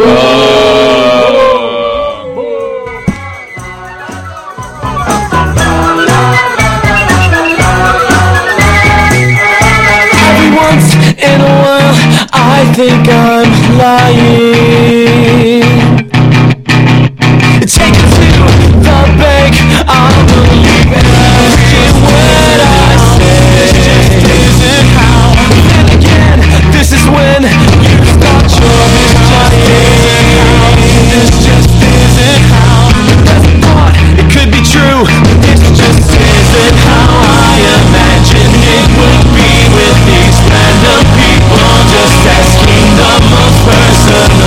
Every once in a while, I think I'm lying. Take it to the bank, I'll believe every word I say. This just isn't how. Then again, this is when you start your journey. This just isn't how. Never thought it could be true. This just isn't how I imagined it would be with these random people just asking the most personal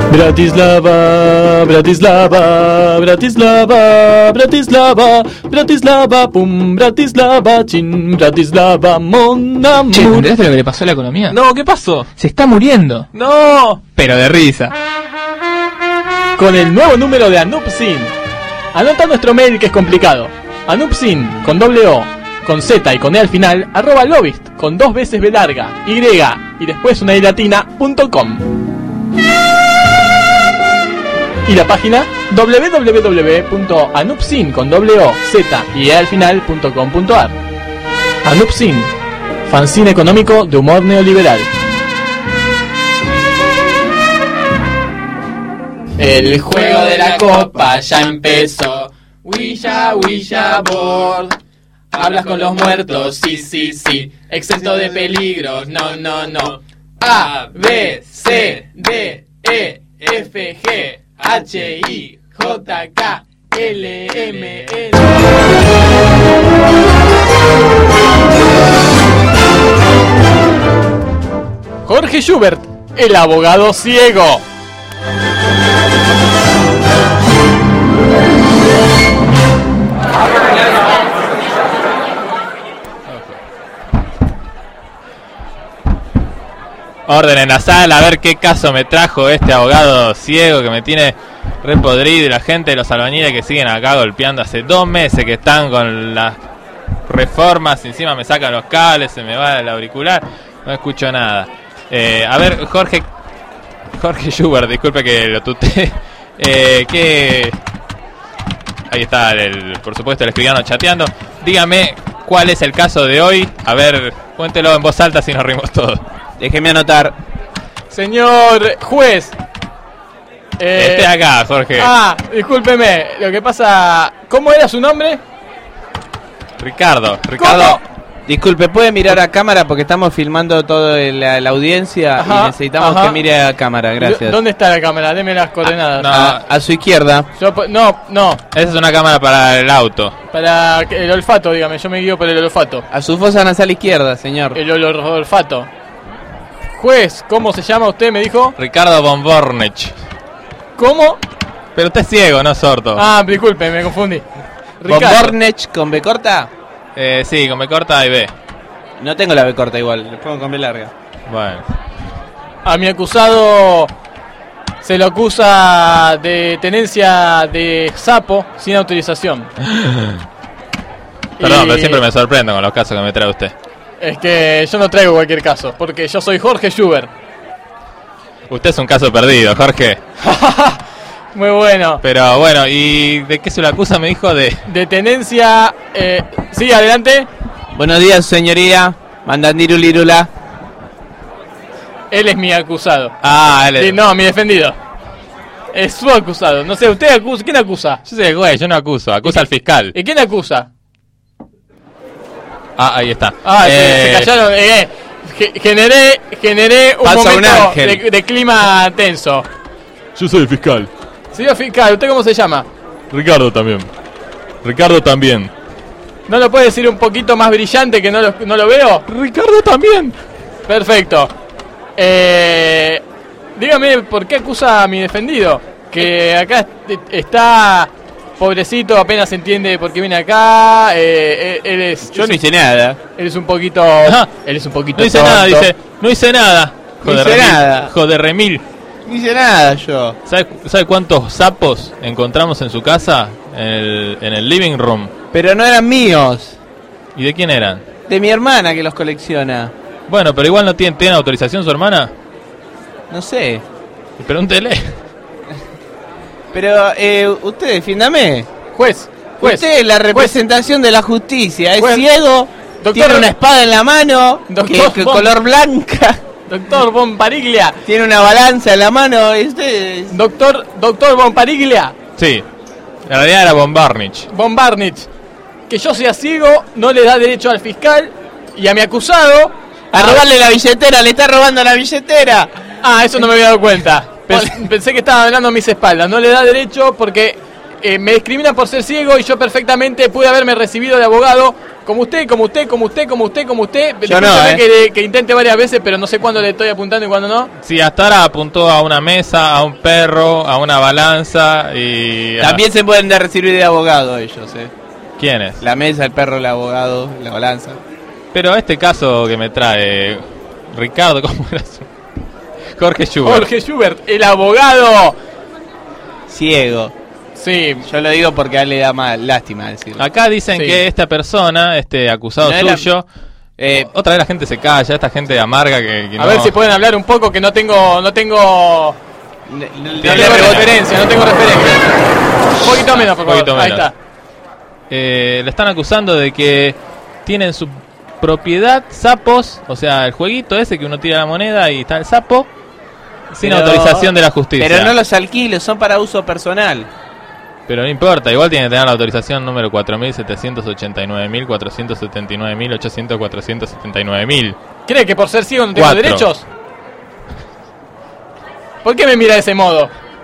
Bratislava, Bratislava, Bratislava, Bratislava, Bratislava, pum, Bratislava, chin, Bratislava, mon amour. Che, ¿entendés lo que le pasó a la economía? No, ¿qué pasó? Se está muriendo. ¡No! Pero de risa. Con el nuevo número de Anupsin. Anota nuestro mail que es complicado. Anupsin, con doble O, con Z y con E al final, arroba lobist, con dos veces B larga, Y, y después una I latina, punto com. Y la página doble u doble u doble u punto anupsin con doble O, Z y E al final punto com punto ar. Anupsin, fanzine económico de humor neoliberal. El juego de la copa ya empezó. Ouija, Ouija board. Hablas con los muertos, sí, sí, sí. Exento de peligros, no, no, no. A, B, C, D, E, F, G, H, I, J, K, L, M, N. Jorge Schubert, el abogado ciego. Orden en la sala, a ver qué caso me trajo este abogado ciego que me tiene re podrido, y la gente de los albañiles que siguen acá golpeando hace dos meses que están con las reformas, encima me sacan los cables, se me va el auricular, no escucho nada. Eh, a ver, Jorge Jorge Schubert, disculpe que lo tuteé. Eh, ¿qué? Ahí está, el, por supuesto, el escribano chateando. Dígame cuál es el caso de hoy. A ver, cuéntelo en voz alta si nos rimos todos. Déjeme anotar. Señor juez. Eh, Esté acá, Jorge. Ah, discúlpeme. Lo que pasa... ¿Cómo era su nombre? Ricardo. Ricardo. ¿Cómo? Disculpe, ¿puede mirar a cámara? Porque estamos filmando toda la, la audiencia. Ajá, y necesitamos ajá. que mire a cámara, gracias. ¿Dónde está la cámara? Deme las coordenadas. No, a, a su izquierda. Yo, no, no. Esa es una cámara para el auto. Para el olfato, dígame. Yo me guío por el olfato. A su fosa nasal izquierda, señor. El ol olfato. Juez, ¿cómo se llama usted? Me dijo. Ricardo von Bornich. ¿Cómo? Pero usted es ciego, no sordo. Ah, disculpe, me confundí. ¿Von Bornich con B corta? Eh, sí, con B corta y B. No tengo la B corta igual, le pongo con B larga. Bueno. A mi acusado se lo acusa de tenencia de sapo sin autorización. Perdón, y... pero siempre me sorprendo con los casos que me trae usted. Es que yo no traigo cualquier caso, porque yo soy Jorge Schubert. Usted es un caso perdido, Jorge. Muy bueno. Pero bueno, ¿y de qué se lo acusa? Me dijo de... De tenencia... Eh, sí, adelante. Buenos días, señoría. Mandandirulirula. Él es mi acusado. Ah, él es... Sí, no, mi defendido. Es su acusado. No sé, ¿usted acusa? ¿Quién acusa? Yo soy el güey, yo no acuso. Acusa al fiscal. ¿Y quién acusa? Ah, ahí está. Ah, eh... se, se callaron. Eh, generé, generé un Pasa momento un de, de clima tenso. Yo soy el fiscal. Señor fiscal, ¿usted cómo se llama? Ricardo también. Ricardo también. ¿No lo puede decir un poquito más brillante que no lo, no lo veo? Ricardo también. Perfecto. Eh, dígame, ¿por qué acusa a mi defendido? Que acá está... Pobrecito, apenas entiende por qué viene acá. Eh, él es. Yo es no hice nada. Él es un poquito. Ajá. Él es un poquito. No hice tonto. nada, dice. No hice nada. No hice nada. Joder, remil. No hice nada yo. ¿Sabe, ¿Sabe cuántos sapos encontramos en su casa? En el, en el living room. Pero no eran míos. ¿Y de quién eran? De mi hermana que los colecciona. Bueno, pero igual no tiene, ¿tiene autorización su hermana? No sé. Pregúntele. Pero, eh, usted, defiéndame. Juez, juez. Usted es la representación juez. de la justicia. Es juez. ciego, doctor, tiene una espada en la mano, doctor, que, que color blanca. Doctor Von Pariglia. Tiene una balanza en la mano. Usted es... Doctor, doctor Von Pariglia. Sí, en realidad era Von Barnich. Von Barnich. Que yo sea ciego no le da derecho al fiscal y a mi acusado a, a robarle la billetera. Le está robando la billetera. Ah, eso no me había dado cuenta. Pensé, pensé que estaban hablando a mis espaldas. No le da derecho porque eh, me discrimina por ser ciego y yo perfectamente pude haberme recibido de abogado como usted, como usted, como usted, como usted, como usted. Yo no, Escúchame eh. que, le- que intente varias veces, pero no sé cuándo le estoy apuntando y cuándo no. Sí, hasta ahora apuntó a una mesa, a un perro, a una balanza y... a- También se pueden dar recibir de abogado ellos, eh. ¿Quiénes? La mesa, el perro, el abogado, la balanza. Pero este caso que me trae Ricardo, ¿cómo era su? Jorge Schubert. Jorge Schubert, el abogado. Ciego. Sí. Yo lo digo porque a él le da más lástima decirlo. Acá dicen Sí. que esta persona, este acusado No era- suyo, eh, otra vez la gente se calla, esta gente amarga que, que A no- ver si pueden hablar un poco, que no tengo, no tengo, no Tiene tengo rebote. referencia, no tengo referencia. Un poquito menos, por Un poquito favor. Ahí menos. está. Eh, le están acusando de que tienen su propiedad sapos, o sea, el jueguito ese que uno tira la moneda y está el sapo, sin Pero- autorización de la justicia. Pero no los alquilos, son para uso personal. Pero no importa, igual tiene que tener la autorización número cuatro mil setecientos ochenta y nueve mil cuatrocientos setenta y nueve mil ochocientos cuatrocientos setenta y nueve mil. ¿Cree que por ser ciego no tengo Cuatro. derechos? ¿Por qué me mira de ese modo?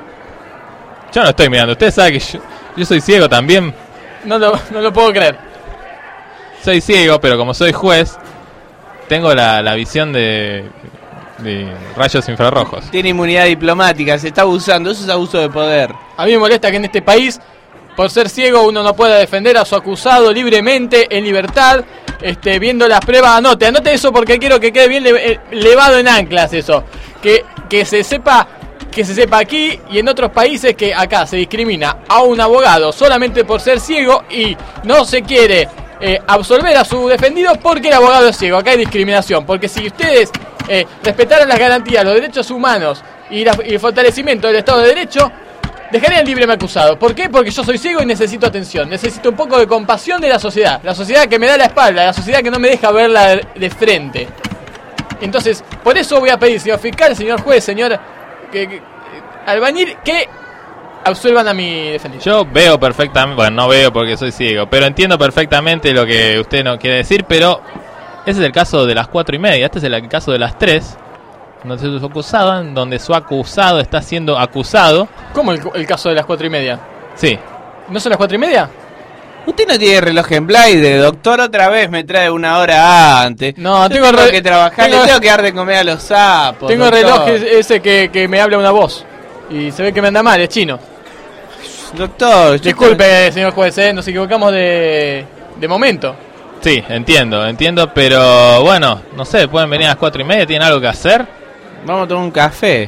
Yo no estoy mirando, usted sabe que yo, yo soy ciego también. No lo, no lo puedo creer. Soy ciego, pero como soy juez, tengo la, la visión de, de rayos infrarrojos. Tiene inmunidad diplomática, se está abusando, eso es abuso de poder. A mí me molesta que en este país, por ser ciego, uno no pueda defender a su acusado libremente, en libertad, este, viendo las pruebas. Anote, anote eso porque quiero que quede bien le- eh, levado en anclas eso. Que, que se sepa, que se sepa aquí y en otros países que acá se discrimina a un abogado solamente por ser ciego y no se quiere eh, absolver a su defendido porque el abogado es ciego. Acá hay discriminación, porque si ustedes eh, respetaran las garantías, los derechos humanos y, la- y el fortalecimiento del Estado de Derecho, dejarían libre a mi acusado. ¿Por qué? Porque yo soy ciego y necesito atención. Necesito un poco de compasión de la sociedad. La sociedad que me da la espalda, la sociedad que no me deja verla de, de frente. Entonces, por eso voy a pedir, señor fiscal, señor juez, señor que, que- albañil, que absuelvan a mi defendido. Yo veo perfectamente, bueno, no veo porque soy ciego, pero entiendo perfectamente lo que usted no quiere decir, pero ese es el caso de las cuatro y media, este es el caso de las tres, donde su acusado, donde su acusado está siendo acusado. ¿Cómo el, el caso de las cuatro y media? Sí. ¿No son las cuatro y media? Usted no tiene reloj en Blade, doctor, otra vez me trae una hora antes. No, Yo tengo tengo re- que trabajar, tengo- le tengo que dar de comer a los sapos. Tengo el doctor. reloj ese ese que, que me habla una voz. Y se ve que me anda mal, es chino. Doctor, yo Disculpe, señor juez, ¿eh? Nos equivocamos de, de momento. Sí, entiendo, entiendo, pero bueno, no sé, pueden venir a las cuatro y media, tienen algo que hacer. Vamos a tomar un café.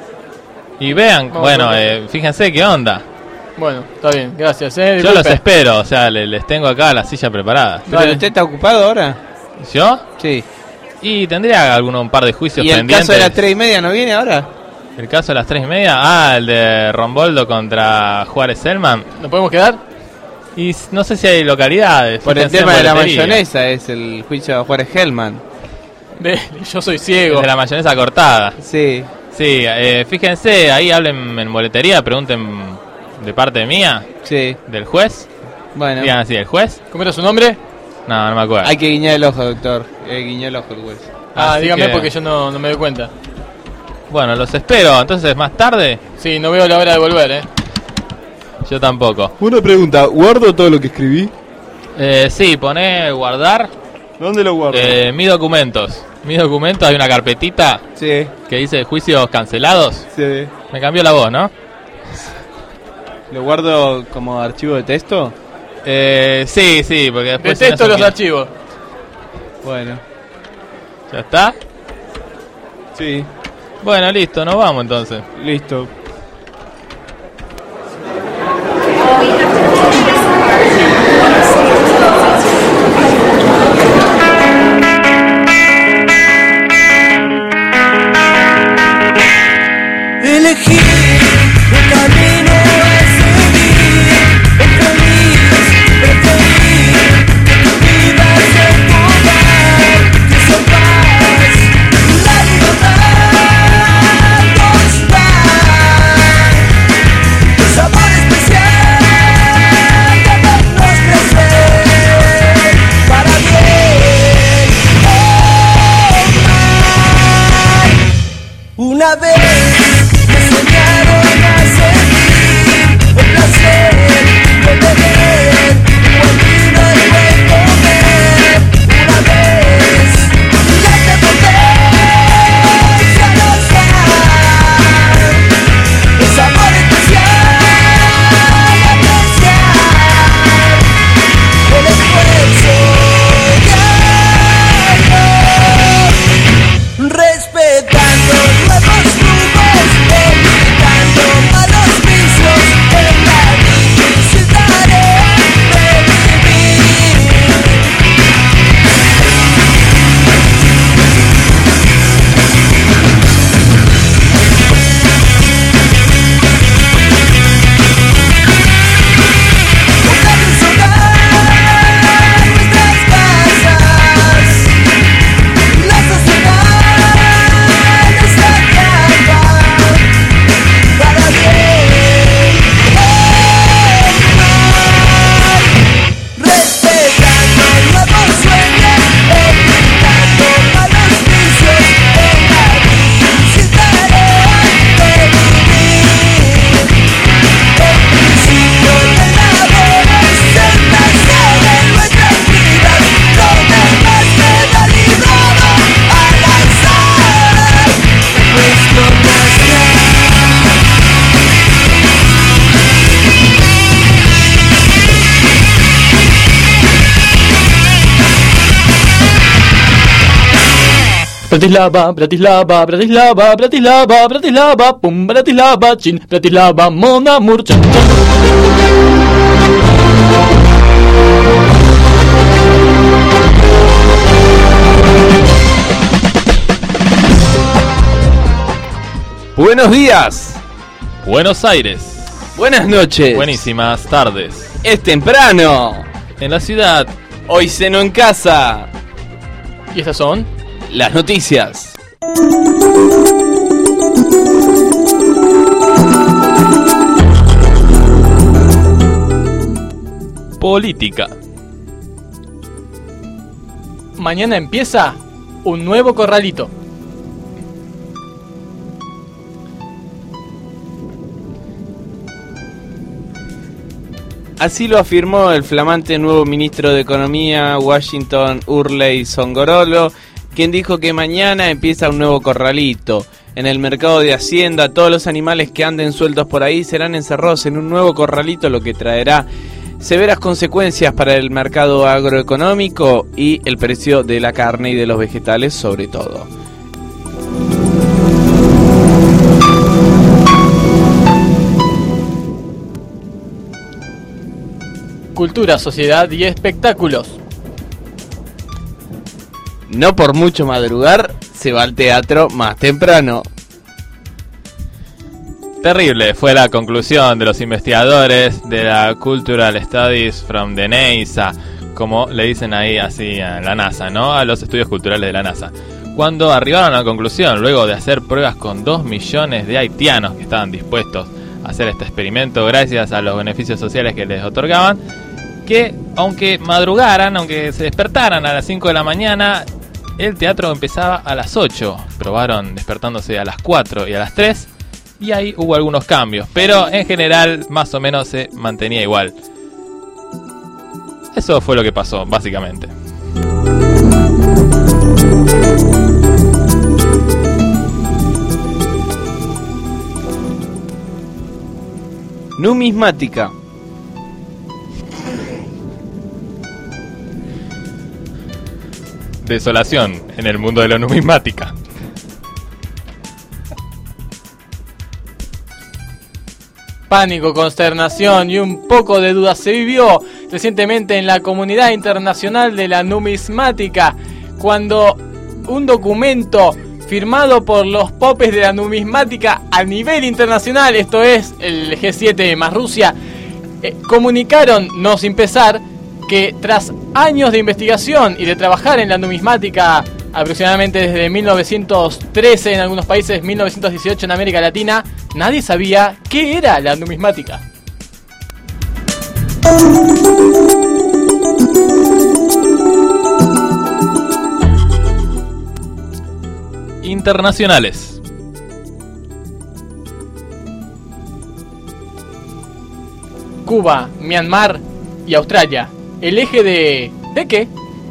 Y vean, Vamos bueno, a- eh, fíjense qué onda. Bueno, está bien, gracias, ¿eh? Yo los Disculpe. espero, o sea, le- les tengo acá la silla preparada. ¿Pero usted está ocupado ahora? ¿Yo? Sí. Y tendría alguno un par de juicios ¿Y el pendientes. caso de las tres y media no viene ahora? ¿El caso de las tres y media? Ah, el de Romboldo contra Juárez Selman. ¿Nos podemos quedar? Y s- no sé si hay localidades. Por el fíjense tema en de la boletería. mayonesa es el juicio de Juárez Hellman. De- yo soy ciego. Es de la mayonesa cortada. Sí. Sí, eh, fíjense, ahí hablen en boletería, pregunten de parte mía. Sí. ¿Del juez? Bueno. Digan así, ¿el juez? ¿Cómo era su nombre? No, no me acuerdo. Hay que guiñar el ojo, doctor. Hay que guiñar el ojo el juez. Ah, Así dígame que- porque yo no, no me doy cuenta. Bueno, los espero, entonces más tarde. Sí, no veo la hora de volver, ¿eh? Yo tampoco. Una pregunta, ¿guardo todo lo que escribí? Eh, sí, poné guardar. ¿Dónde lo guardo? Eh, mis documentos. Mis documentos, hay una carpetita Sí. que dice juicios cancelados. Sí. Me cambió la voz, ¿no? ¿Lo guardo como archivo de texto? Eh, sí, sí, porque después... si no Detesto se los quiere- archivos. Bueno. ¿Ya está? Sí. Bueno, listo, nos vamos entonces. Listo. Elegí un camino a seguir, el feliz, preferir que tu vida sea tu hogar, que sepas la libertad constante, el sabor especial de vernos crecer para bien o mal. Una vez me enseñaron a sentir el placer de beber buen vino y buen comer. Bratislava, Bratislava, Bratislava, Bratislava, Bratislava, pum, Bratislava, chin, Bratislava, mon amour, chan, Buenos días. Buenos Aires. Buenas noches. Buenísimas tardes. Es temprano. En la ciudad. Hoy ceno en casa. ¿Y estas son? Las noticias. Política. Mañana empieza un nuevo corralito. Así lo afirmó el flamante nuevo ministro de Economía, Washington Hurley Songorolo, quien dijo que mañana empieza un nuevo corralito. En el mercado de Hacienda, todos los animales que anden sueltos por ahí serán encerrados en un nuevo corralito, lo que traerá severas consecuencias para el mercado agroeconómico y el precio de la carne y de los vegetales sobre todo. Cultura, sociedad y espectáculos. No por mucho madrugar, se va al teatro más temprano. Terrible fue la conclusión de los investigadores de la Cultural Studies from the NASA, como le dicen ahí así a la NASA, ¿no? A los estudios culturales de la NASA. Cuando arribaron a la conclusión, luego de hacer pruebas con dos millones de haitianos que estaban dispuestos a hacer este experimento gracias a los beneficios sociales que les otorgaban, que aunque madrugaran, aunque se despertaran a las cinco de la mañana, el teatro empezaba a las ocho. Probaron despertándose a las cuatro y a las tres, y ahí hubo algunos cambios, pero en general más o menos se mantenía igual. Eso fue lo que pasó, básicamente. Numismática. Desolación en el mundo de la numismática. Pánico, consternación y un poco de duda se vivió recientemente en la comunidad internacional de la numismática, cuando un documento firmado por los popes de la numismática a nivel internacional, esto es el G siete más Rusia, eh, comunicaron, no sin pesar, que tras años de investigación y de trabajar en la numismática aproximadamente desde mil novecientos trece en algunos países, mil novecientos dieciocho en América Latina, nadie sabía qué era la numismática. Internacionales. Cuba, Myanmar y Australia. El eje de... ¿De qué?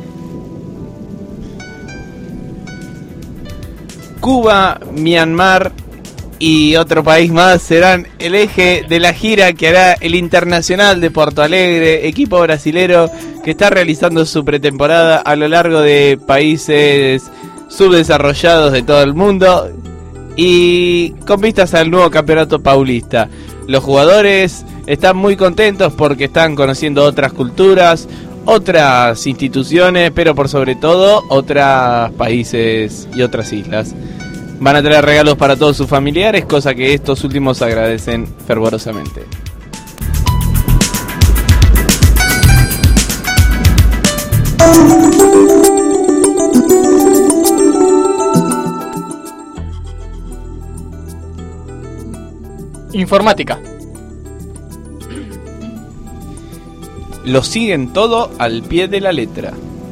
Cuba, Myanmar y otro país más serán el eje de la gira que hará el Internacional de Porto Alegre, equipo brasilero que está realizando su pretemporada a lo largo de países subdesarrollados de todo el mundo y con vistas al nuevo campeonato paulista. Los jugadores están muy contentos porque están conociendo otras culturas, otras instituciones, pero por sobre todo otros países y otras islas. Van a traer regalos para todos sus familiares, cosa que estos últimos agradecen fervorosamente. Informática. Lo siguen todo al pie de la letra.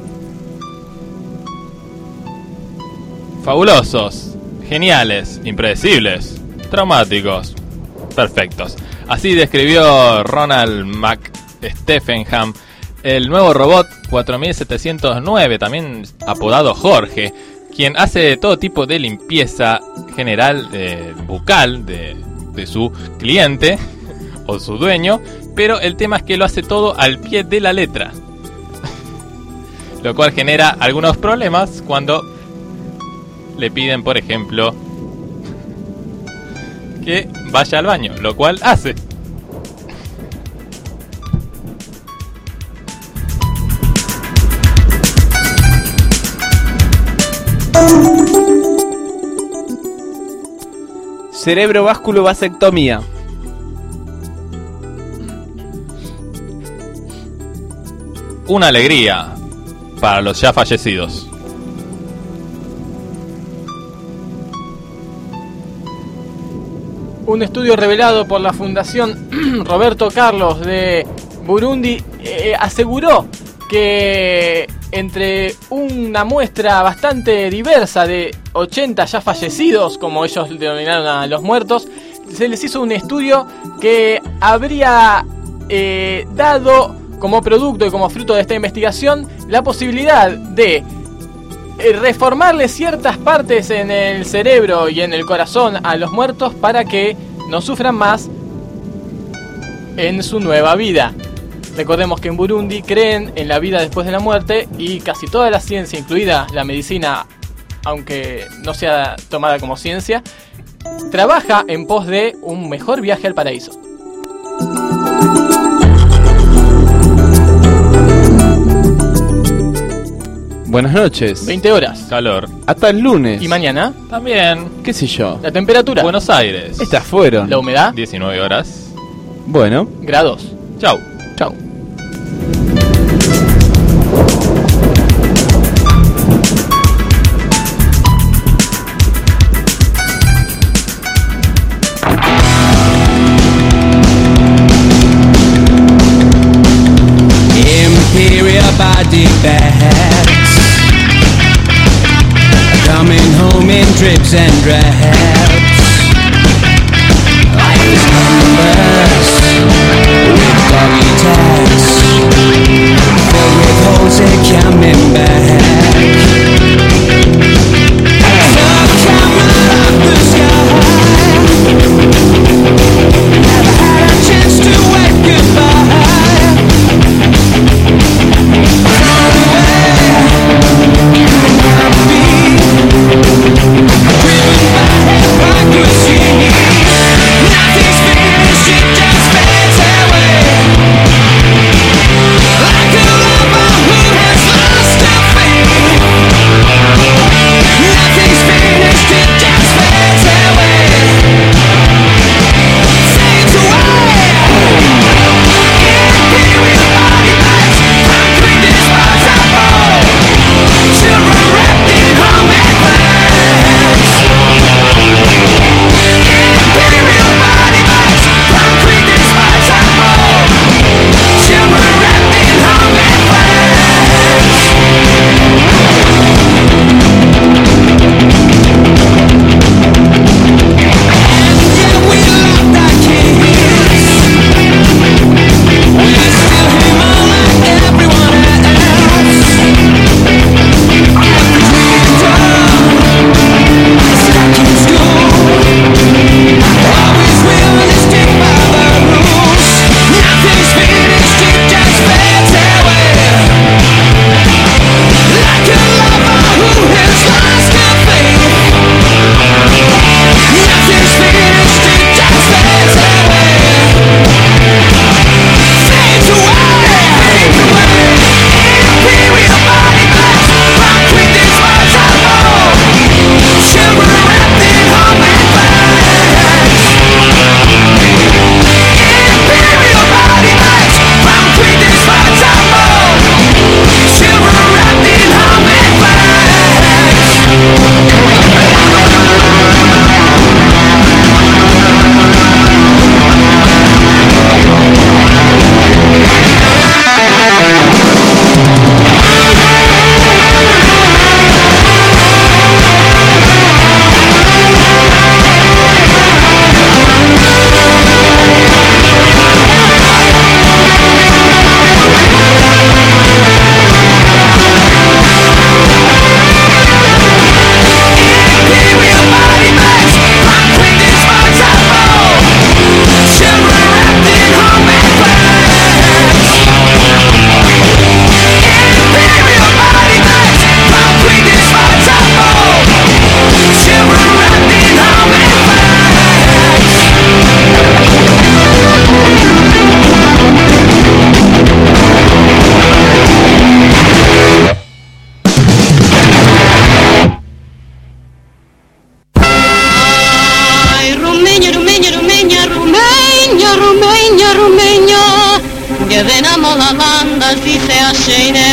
Fabulosos, geniales, impredecibles, traumáticos, perfectos. Así describió Ronald McStephenham el nuevo robot cuatro mil setecientos nueve, también apodado Jorge, quien hace todo tipo de limpieza general eh, bucal de, de su cliente o su dueño, pero el tema es que lo hace todo al pie de la letra, lo cual genera algunos problemas cuando le piden, por ejemplo, que vaya al baño, lo cual hace. Cerebrovasculovasectomía. Una alegría para los ya fallecidos. Un estudio revelado por la Fundación Roberto Carlos de Burundi eh, aseguró que entre una muestra bastante diversa de ochenta ya fallecidos, como ellos denominaron a los muertos, se les hizo un estudio que habría eh, dado como producto y como fruto de esta investigación la posibilidad de reformarle ciertas partes en el cerebro y en el corazón a los muertos para que no sufran más en su nueva vida. Recordemos que en Burundi creen en la vida después de la muerte y casi toda la ciencia, incluida la medicina, aunque no sea tomada como ciencia, trabaja en pos de un mejor viaje al paraíso. Buenas noches. veinte horas. Calor. Hasta el lunes. ¿Y mañana? También. ¿Qué sé yo? La temperatura. Buenos Aires. Estas fueron. La humedad. diecinueve horas. Bueno. Grados. Chau. Chau. Imperial body bags, coming home in drips and drabs. Life is numbers with doggy tags, filled with holes that coming back. So come out of the sky, never had a chance to wave goodbye. Like a lover who has lost her faith. Chiediamo la banda si se ascene.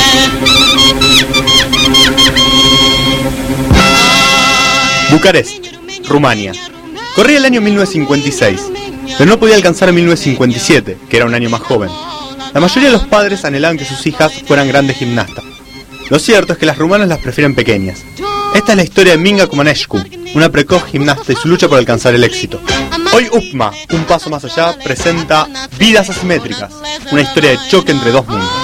Bucarest, Rumania. Corría el año mil novecientos cincuenta y seis, pero no podía alcanzar a mil novecientos cincuenta y siete, que era un año más joven. La mayoría de los padres anhelaban que sus hijas fueran grandes gimnastas. Lo cierto es que las rumanas las prefieren pequeñas. Esta es la historia de Minga Comanescu, una precoz gimnasta y su lucha por alcanzar el éxito. Hoy UPMA, un paso más allá, presenta Vidas Asimétricas, una historia de choque entre dos mundos.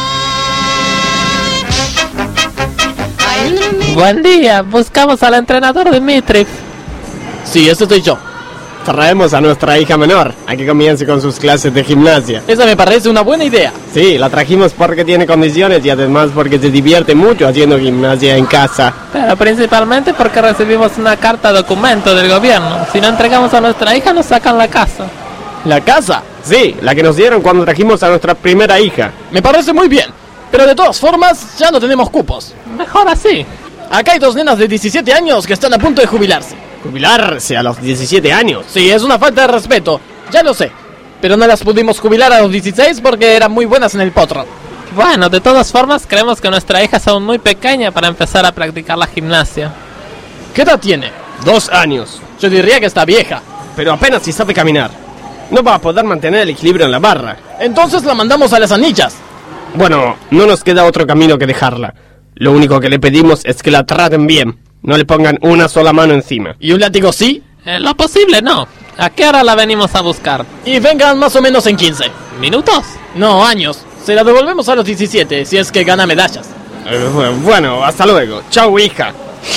Buen día, buscamos al entrenador Dmitri. Sí, ese soy yo. Traemos a nuestra hija menor a que comience con sus clases de gimnasia. Esa me parece una buena idea. Sí, la trajimos porque tiene condiciones y además porque se divierte mucho haciendo gimnasia en casa. Pero principalmente porque recibimos una carta documento del gobierno. Si no entregamos a nuestra hija nos sacan la casa. ¿La casa? Sí, la que nos dieron cuando trajimos a nuestra primera hija. Me parece muy bien, pero de todas formas ya no tenemos cupos. Mejor así. Acá hay dos nenas de diecisiete años que están a punto de jubilarse. ¿Jubilarse a los diecisiete años? Sí, es una falta de respeto, ya lo sé. Pero no las pudimos jubilar a los dieciséis porque eran muy buenas en el potro. Bueno, de todas formas creemos que nuestra hija es aún muy pequeña para empezar a practicar la gimnasia. ¿Qué edad tiene? Dos años. Yo diría que está vieja. Pero apenas si sabe caminar. No va a poder mantener el equilibrio en la barra. Entonces la mandamos a las anillas. Bueno, no nos queda otro camino que dejarla. Lo único que le pedimos es que la traten bien. No le pongan una sola mano encima. ¿Y un látigo sí? En lo posible no. ¿A qué hora la venimos a buscar? Y vengan más o menos en quince. ¿Minutos? No, años. Se la devolvemos a los diecisiete, si es que gana medallas. Eh, bueno, hasta luego. Chau, hija.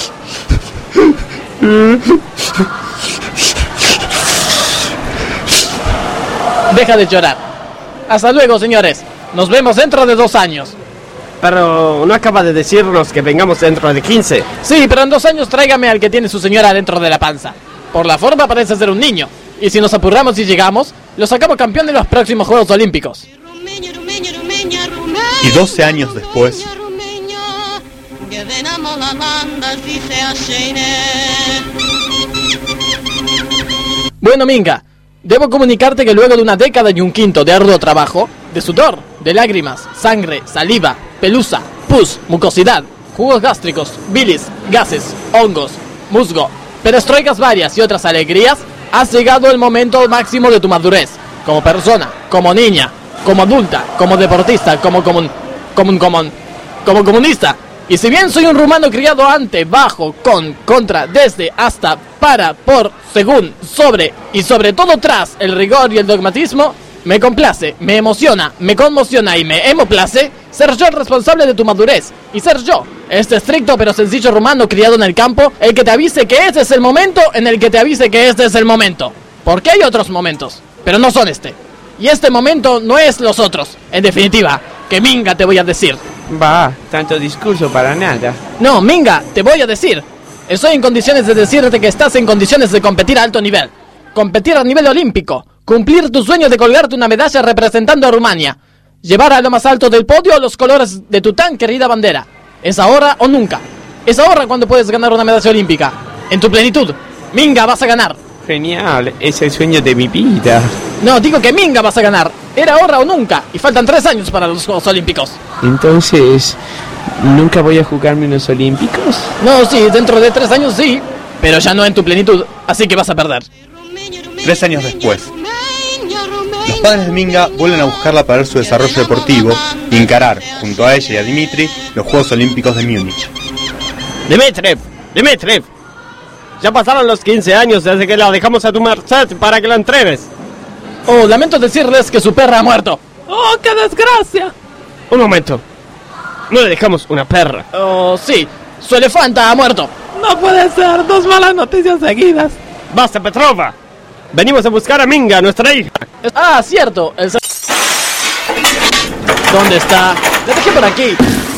Deja de llorar. Hasta luego, señores. Nos vemos dentro de dos años. Pero no acaba de decirnos que vengamos dentro de quince. Sí, pero en dos años tráigame al que tiene su señora dentro de la panza. Por la forma parece ser un niño. Y si nos apuramos y llegamos, lo sacamos campeón de los próximos Juegos Olímpicos. Y doce años después... Bueno, Minga, debo comunicarte que luego de una década y un quinto de arduo trabajo, de sudor, de lágrimas, sangre, saliva, pelusa, pus, mucosidad, jugos gástricos, bilis, gases, hongos, musgo, perestroikas varias y otras alegrías, has llegado el momento máximo de tu madurez, como persona, como niña, como adulta, como deportista, como comun, comun, comun, como comunista. Y si bien soy un rumano criado ante, bajo, con, contra, desde, hasta, para, por, según, sobre y sobre todo tras el rigor y el dogmatismo, me complace, me emociona, me conmociona y me hemoplace ser yo el responsable de tu madurez y ser yo, este estricto pero sencillo rumano criado en el campo, el que te avise que este es el momento en el que te avise que este es el momento. Porque hay otros momentos, pero no son este. Y este momento no es los otros. En definitiva, que Minga te voy a decir. Va, tanto discurso para nada. No, Minga, te voy a decir. Estoy en condiciones de decirte que estás en condiciones de competir a alto nivel. Competir a nivel olímpico. Cumplir tu sueño de colgarte una medalla representando a Rumania. Llevar a lo más alto del podio los colores de tu tan querida bandera. Es ahora o nunca. Es ahora cuando puedes ganar una medalla olímpica. En tu plenitud. Minga, vas a ganar. Genial, es el sueño de mi vida. No, digo que Minga vas a ganar. Era ahora o nunca. Y faltan tres años para los Juegos Olímpicos. Entonces, ¿nunca voy a jugarme unos olímpicos? No, sí, dentro de tres años sí. Pero ya no en tu plenitud. Así que vas a perder. Tres años después, los padres de Minga vuelven a buscarla para ver su desarrollo deportivo y encarar, junto a ella y a Dmitri, los Juegos Olímpicos de Múnich. Dmitri, Dmitri, ya pasaron los quince años desde que la dejamos a tu merced para que la entrenes. Oh, lamento decirles que su perra ha muerto. ¡Oh, qué desgracia! Un momento, no le dejamos una perra. Oh, sí, su elefanta ha muerto. No puede ser, dos malas noticias seguidas. Basta, Petrova. Venimos a buscar a Minga, nuestra hija. Ah, cierto. El... ¿Dónde está? La dejé por aquí.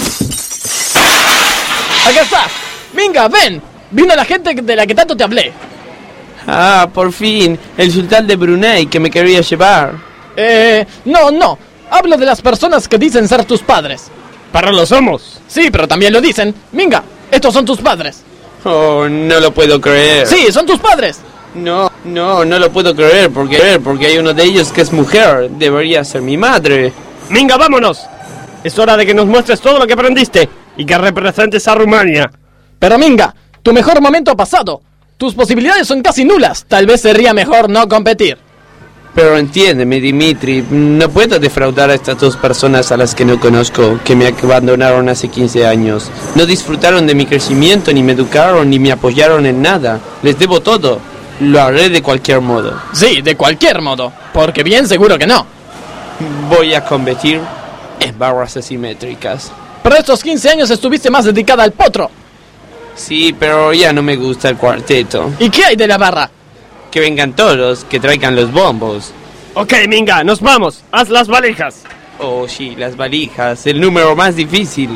Acá está. Minga, ven. Vino la gente de la que tanto te hablé. Ah, por fin. El sultán de Brunei que me quería llevar. Eh, no, no. Hablo de las personas que dicen ser tus padres. Para lo somos. Sí, pero también lo dicen. Minga, estos son tus padres. Oh, no lo puedo creer. Sí, son tus padres. No, no, no lo puedo creer porque, porque hay uno de ellos que es mujer. Debería ser mi madre. Minga, vámonos. Es hora de que nos muestres todo lo que aprendiste y que representes a Rumania. Pero Minga, tu mejor momento ha pasado. Tus posibilidades son casi nulas. Tal vez sería mejor no competir. Pero entiéndeme, Dimitri, no puedo defraudar a estas dos personas a las que no conozco, que me abandonaron hace quince años. No disfrutaron de mi crecimiento, ni me educaron, ni me apoyaron en nada. Les debo todo. Lo haré de cualquier modo. Sí, de cualquier modo, porque bien seguro que no. Voy a competir en barras asimétricas. Pero estos quince años estuviste más dedicada al potro. Sí, pero ya no me gusta el cuarteto. ¿Y qué hay de la barra? Que vengan todos, que traigan los bombos. Ok, Minga, nos vamos. Haz las valijas. Oh, sí, las valijas, el número más difícil.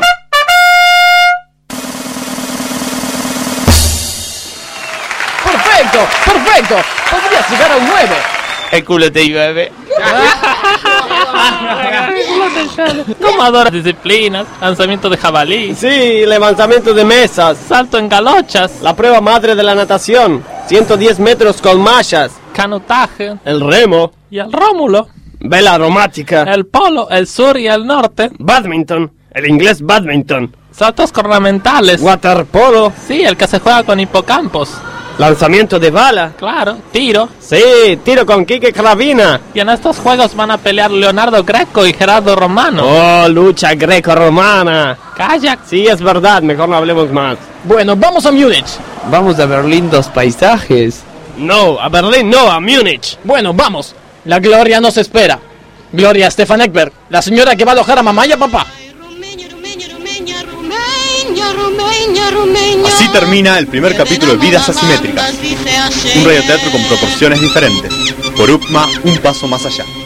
¡Perfecto! ¡Perfecto! Podrías llegar a un nueve. El culo te llueve. Tomadoras disciplinas, lanzamiento de jabalí. Sí, levantamiento de mesas. Salto en galochas. La prueba madre de la natación. ciento diez metros con mallas. Canutaje. El remo. Y el Rómulo. Vela aromática. El polo, el sur y el norte. Badminton. El inglés badminton. Saltos ornamentales. Waterpolo. Sí, el que se juega con hipocampos. Lanzamiento de bala. Claro, tiro. Sí, tiro con Quique Cravina. Y en estos juegos van a pelear Leonardo Greco y Gerardo Romano. Oh, lucha greco-romana. Kayak. Sí, es verdad, mejor no hablemos más. Bueno, vamos a Múnich. Vamos a ver lindos paisajes. No, a Berlín no, a Múnich. Bueno, vamos. La gloria nos espera. Gloria Stefan Ekberg, la señora que va a alojar a mamá y a papá. Así termina el primer capítulo de Vidas Asimétricas, un radioteatro con proporciones diferentes. Por U P M A, un paso más allá.